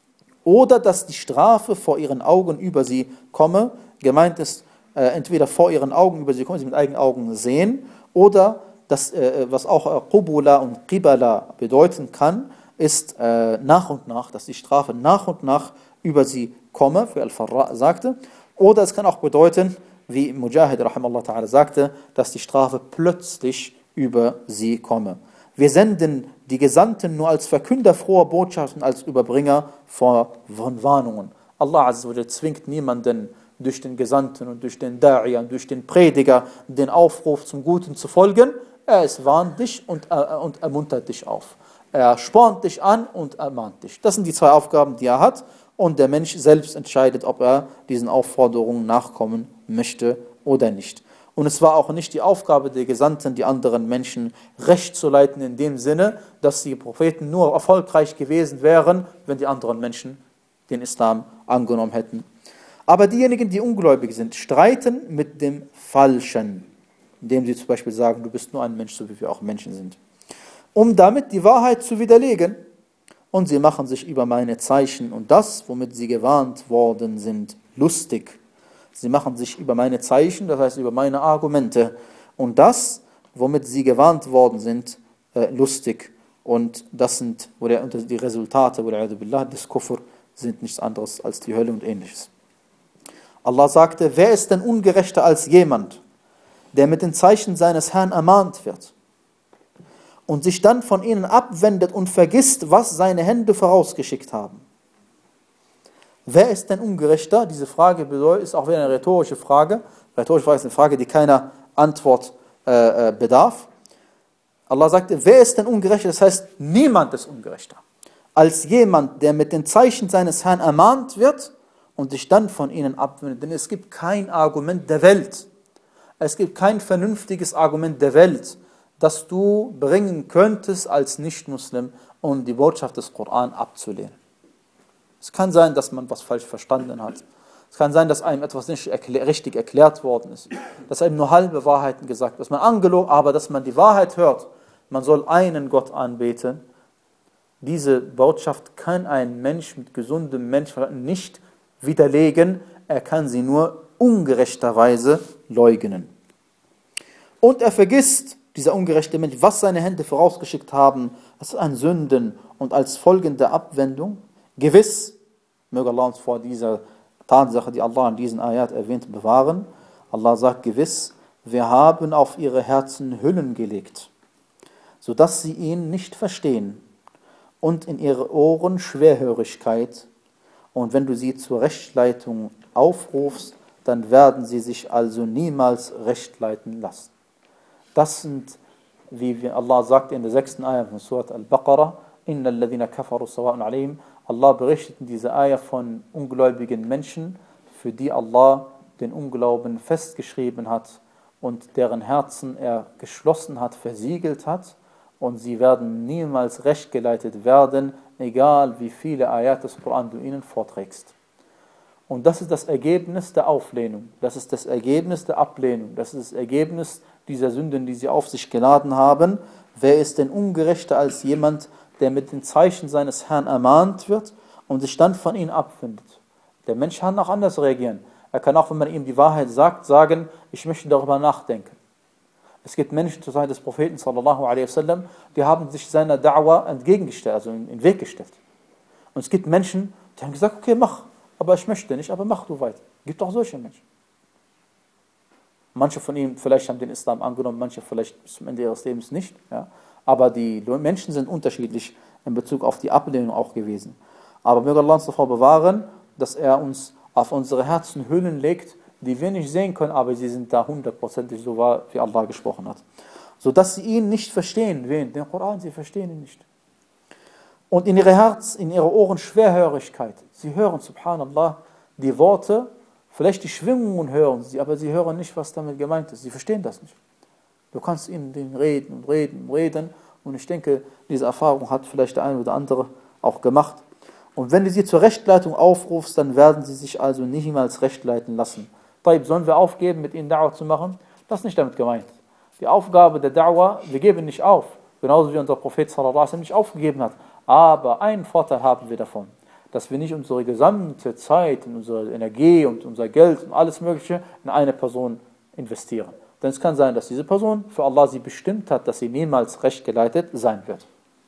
Oder dass die Strafe vor ihren Augen über sie komme. Gemeint ist, äh, entweder vor ihren Augen über sie kommen, sie mit eigenen Augen sehen, oder das, äh, was auch äh, Qubula und Qibala bedeuten kann, ist äh, nach und nach, dass die Strafe nach und nach über sie komme, wie Al-Farra sagte. Oder es kann auch bedeuten, wie Mujahid rahimallahu ta'ala sagte, dass die Strafe plötzlich über sie komme. Wir senden die Gesandten nur als Verkünder froher Botschaften, als Überbringer von Warnungen. Allah Azza wa Jalla zwingt niemanden durch den Gesandten und durch den Da'i und durch den Prediger den Aufruf zum Guten zu folgen. Er ist warnt dich und, äh, und ermuntert dich auf. Er spornt dich an und ermahnt dich. Das sind die zwei Aufgaben, die er hat. Und der Mensch selbst entscheidet, ob er diesen Aufforderungen nachkommen möchte oder nicht. Und es war auch nicht die Aufgabe der Gesandten, die anderen Menschen recht zu leiten, in dem Sinne, dass die Propheten nur erfolgreich gewesen wären, wenn die anderen Menschen den Islam angenommen hätten. Aber diejenigen, die ungläubig sind, streiten mit dem Falschen, indem sie zum Beispiel sagen, du bist nur ein Mensch, so wie wir auch Menschen sind, um damit die Wahrheit zu widerlegen. Und sie machen sich über meine Zeichen und das, womit sie gewarnt worden sind, lustig. Sie machen sich über meine Zeichen, das heißt über meine Argumente und das, womit sie gewarnt worden sind, äh, lustig. Und das sind die Resultate des Kufr sind nichts anderes als die Hölle und ähnliches. Allah sagte, wer ist denn ungerechter als jemand, der mit den Zeichen seines Herrn ermahnt wird und sich dann von ihnen abwendet und vergisst, was seine Hände vorausgeschickt haben. Wer ist denn ungerechter? Diese Frage ist auch wieder eine rhetorische Frage. Rhetorische Frage ist eine Frage, die keiner Antwort äh, bedarf. Allah sagte, wer ist denn ungerechter? Das heißt, niemand ist ungerechter als jemand, der mit den Zeichen seines Herrn ermahnt wird und sich dann von ihnen abwendet. Denn es gibt kein Argument der Welt, es gibt kein vernünftiges Argument der Welt, das du bringen könntest als Nicht-Muslim, um die Botschaft des Koran abzulehnen. Es kann sein, dass man was falsch verstanden hat. Es kann sein, dass einem etwas nicht erklär, richtig erklärt worden ist. Dass einem nur halbe Wahrheiten gesagt wird. Dass man angelogen, aber dass man die Wahrheit hört. Man soll einen Gott anbeten. Diese Botschaft kann ein Mensch mit gesundem Menschenverstand nicht widerlegen. Er kann sie nur ungerechterweise leugnen. Und er vergisst, dieser ungerechte Mensch, was seine Hände vorausgeschickt haben. Das ist an Sünden und als folgende Abwendung. Gewiss, möge Allah uns vor dieser Tatsache, die Allah in diesen Ayat erwähnt, bewahren. Allah sagt gewiss, wir haben auf ihre Herzen Hüllen gelegt, sodass sie ihn nicht verstehen und in ihre Ohren Schwerhörigkeit. Und wenn du sie zur Rechtleitung aufrufst, dann werden sie sich also niemals rechtleiten lassen. Das sind, wie Allah sagt in der sechsten Ayat von Surat Al-Baqarah, Inna alladhina kafaru sawa'un alayhim. Allah berichtet in dieser Ayah von ungläubigen Menschen, für die Allah den Unglauben festgeschrieben hat und deren Herzen er geschlossen hat, versiegelt hat, und sie werden niemals rechtgeleitet werden, egal wie viele Ayat des Koran du ihnen vorträgst. Und das ist das Ergebnis der Auflehnung, das ist das Ergebnis der Ablehnung, das ist das Ergebnis dieser Sünden, die sie auf sich geladen haben. Wer ist denn ungerechter als jemand, der mit den Zeichen seines Herrn ermahnt wird und sich dann von ihnen abwendet? Der Mensch kann auch anders reagieren. Er kann auch, wenn man ihm die Wahrheit sagt, sagen, ich möchte darüber nachdenken. Es gibt Menschen zur Zeit des Propheten sallallahu alaihi wasallam, die haben sich seiner Da'wah entgegengestellt, also in den Weg gestellt. Und es gibt Menschen, die haben gesagt, okay, mach, aber ich möchte nicht, aber mach du weiter. Es gibt auch solche Menschen. Manche von ihnen vielleicht haben den Islam angenommen, manche vielleicht bis zum Ende ihres Lebens nicht. Ja. Aber die Menschen sind unterschiedlich in Bezug auf die Ablehnung auch gewesen. Aber möge Allah uns davor bewahren, dass er uns auf unsere Herzen Hüllen legt, die wir nicht sehen können, aber sie sind da hundertprozentig so wahr, wie Allah gesprochen hat. Sodass sie ihn nicht verstehen, wen? Den Koran, sie verstehen ihn nicht. Und in ihre Herz, in ihre Ohren Schwerhörigkeit. Sie hören, subhanallah, die Worte, vielleicht die Schwingungen hören sie, aber sie hören nicht, was damit gemeint ist. Sie verstehen das nicht. Du kannst ihnen den reden und reden und reden. Und ich denke, diese Erfahrung hat vielleicht der eine oder andere auch gemacht. Und wenn du sie zur Rechtleitung aufrufst, dann werden sie sich also niemals rechtleiten lassen. Sollen wir aufgeben, mit ihnen Da'wah zu machen? Das ist nicht damit gemeint. Die Aufgabe der Da'wah, wir geben nicht auf. Genauso wie unser Prophet sallallahu alaihi wasallam nicht aufgegeben hat. Aber einen Vorteil haben wir davon, dass wir nicht unsere gesamte Zeit, unsere Energie und unser Geld und alles Mögliche in eine Person investieren. Denn es kann sein, dass diese Person für Allah sie bestimmt hat, dass sie niemals rechtgeleitet sein wird.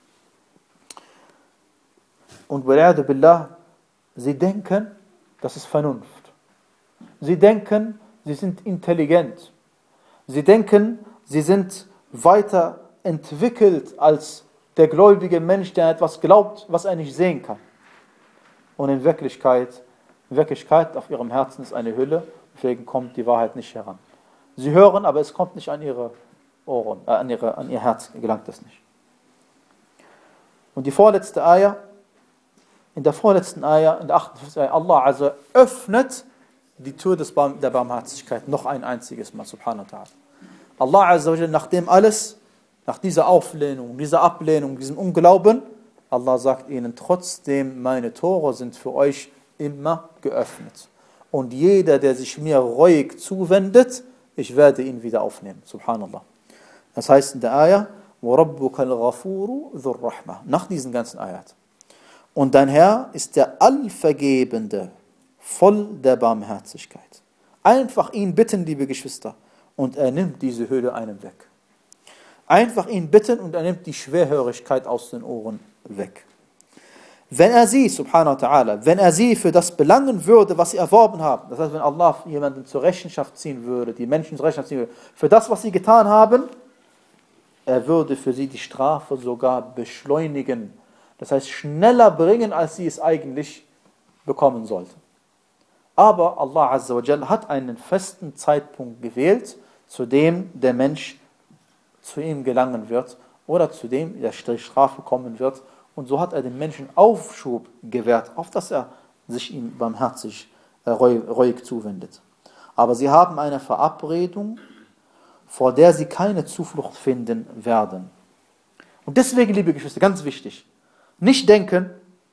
Und billah, sie denken, das ist Vernunft. Sie denken, sie sind intelligent. Sie denken, sie sind weiterentwickelt als der gläubige Mensch, der etwas glaubt, was er nicht sehen kann. Und in Wirklichkeit, in Wirklichkeit auf ihrem Herzen ist eine Hülle, deswegen kommt die Wahrheit nicht heran. Sie hören, aber es kommt nicht an ihre Ohren, äh, an, ihre, an ihr Herz gelangt es nicht. Und die vorletzte Ayah, in der vorletzten Ayah, in der achtundfünfzigsten Ayah, Allah also öffnet die Tür des Barm, der Barmherzigkeit noch ein einziges Mal, subhanahu wa ta'ala. Allah azza wa jalla, nachdem alles, nach dieser Auflehnung, dieser Ablehnung, diesem Unglauben, Allah sagt ihnen trotzdem, meine Tore sind für euch immer geöffnet. Und jeder, der sich mir reuig zuwendet, ich werde ihn wieder aufnehmen. Subhanallah. Das heißt in der Ayah, وَرَبُّكَ الْغَفُورُ ذُو الرَّحْمَةِ. Nach diesen ganzen Ayat. Und dein Herr ist der Allvergebende, voll der Barmherzigkeit. Einfach ihn bitten, liebe Geschwister, und er nimmt diese Hülle einem weg. Einfach ihn bitten und er nimmt die Schwerhörigkeit aus den Ohren weg. wenn er sie, subhanahu wa ta'ala, wenn er sie für das belangen würde, was sie erworben haben, das heißt, wenn Allah jemanden zur Rechenschaft ziehen würde, die Menschen zur Rechenschaft ziehen würde, für das, was sie getan haben, er würde für sie die Strafe sogar beschleunigen. Das heißt, schneller bringen, als sie es eigentlich bekommen sollten. Aber Allah Azza wa Jal hat einen festen Zeitpunkt gewählt, zu dem der Mensch zu ihm gelangen wird oder zu dem der Strafe kommen wird. Und so hat er dem Menschen Aufschub gewährt, auf dass er sich ihm barmherzig, äh, ruhig zuwendet. Aber sie haben eine Verabredung, vor der sie keine Zuflucht finden werden. Und deswegen, liebe Geschwister, ganz wichtig, nicht denken,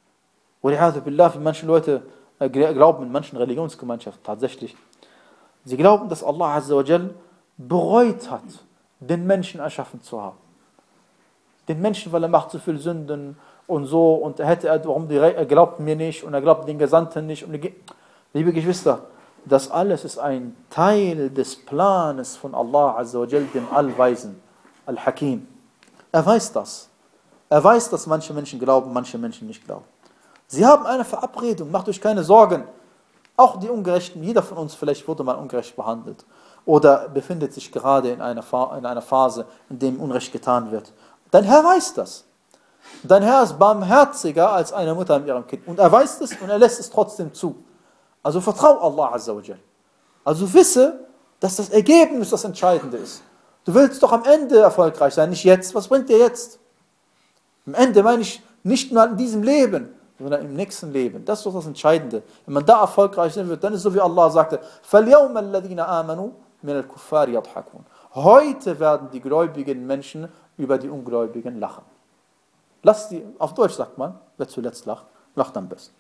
oder billah, wie manche Leute äh, glauben in manchen Religionsgemeinschaften tatsächlich, sie glauben, dass Allah Azza wa Jal bereut hat, den Menschen erschaffen zu haben. Den Menschen, weil er macht so viel Sünden und so, und er hätte, warum die, er glaubt mir nicht und er glaubt den Gesandten nicht. Und die, liebe Geschwister, das alles ist ein Teil des Planes von Allah Azza wa Jal, dem Allweisen, Al-Hakim. Er weiß das. Er weiß, dass manche Menschen glauben, manche Menschen nicht glauben. Sie haben eine Verabredung, macht euch keine Sorgen. Auch die Ungerechten, jeder von uns vielleicht wurde mal ungerecht behandelt oder befindet sich gerade in einer, in einer Phase, in der ihm Unrecht getan wird. Dein Herr weiß das. Dein Herr ist barmherziger als eine Mutter mit ihrem Kind. Und er weiß es und er lässt es trotzdem zu. Also vertrau Allah Azza wa Jal. Also wisse, dass das Ergebnis das Entscheidende ist. Du willst doch am Ende erfolgreich sein, nicht jetzt. Was bringt dir jetzt? Am Ende meine ich nicht nur in diesem Leben, sondern im nächsten Leben. Das ist doch das Entscheidende. Wenn man da erfolgreich sein wird, dann ist so wie Allah sagte, فَالْيَوْمَ الَّذِينَ آمَنُوا مِنَ الْكُفَّارِ يَضْحَكُونَ. Heute werden die gläubigen Menschen über die Ungläubigen lachen. Lass die, auf Deutsch sagt man, wer zuletzt lacht, lacht am besten.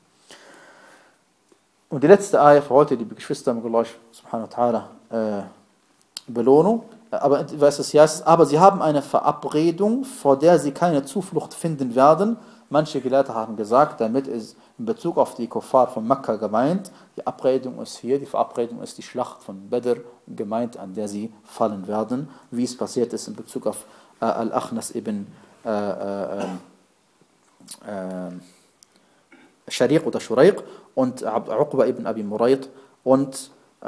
Und die letzte Ayah für heute, liebe Geschwister, mit Allah subhanahu wa ta'ala, äh, Belohnung. Aber, was es hier heißt, aber sie haben eine Verabredung, vor der sie keine Zuflucht finden werden. Manche Gelehrte haben gesagt, damit ist in Bezug auf die Kuffar von Mekka gemeint, die Abredung ist hier, die Verabredung ist die Schlacht von Badr gemeint, an der sie fallen werden, wie es passiert ist in Bezug auf äh, Al-Akhnas ibn äh, äh, äh, Shariq oder Shuraiq und Uqba ibn Abi Murayt und äh,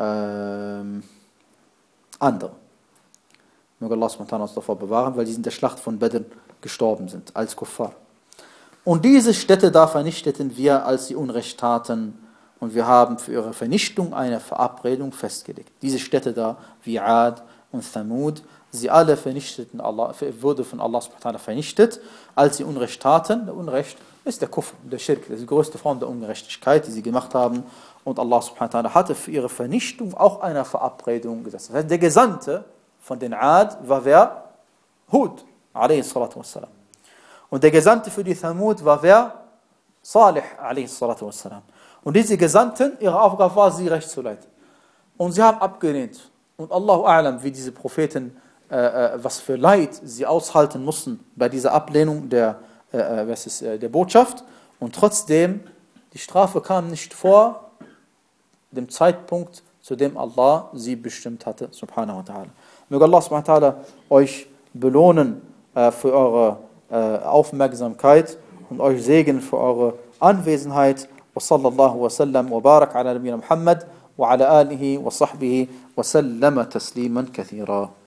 andere. Möge Allah subhanahu wa ta'ala uns davor bewahren, weil sie in der Schlacht von Badr gestorben sind, als Kuffar. Und diese Städte da vernichteten wir, als sie Unrecht taten, und wir haben für ihre Vernichtung eine Verabredung festgelegt. Diese Städte da, wie Ad und Thamud, sie alle vernichteten, Allah, wurde von Allah subhanahu wa ta'ala vernichtet, als sie Unrecht taten. Der Unrecht ist der Kufr, der Schirk, das ist die größte Form der Ungerechtigkeit, die sie gemacht haben. Und Allah subhanahu wa ta'ala hatte für ihre Vernichtung auch eine Verabredung gesetzt. Das heißt, der Gesandte von den Ad war wer? Hud, alayhi salatu wassalam. Und der Gesandte für die Thamud war wer? Salih, alayhi salatu wassalam. Und diese Gesandten, ihre Aufgabe war, sie recht zu leiten. Und sie haben abgelehnt. Und Allahu a'lam, wie diese Propheten, äh, was für Leid sie aushalten mussten bei dieser Ablehnung der, äh, was ist, äh, der Botschaft. Und trotzdem, die Strafe kam nicht vor dem Zeitpunkt, zu dem Allah sie bestimmt hatte, subhanahu wa ta'ala. Möge Allah subhanahu wa ta'ala euch belohnen äh, für eure äh, Aufmerksamkeit und euch segnen für eure Anwesenheit. وصلى الله وسلم وبارك على نبينا محمد وعلى آله وصحبه وسلم تسليما كثيرا.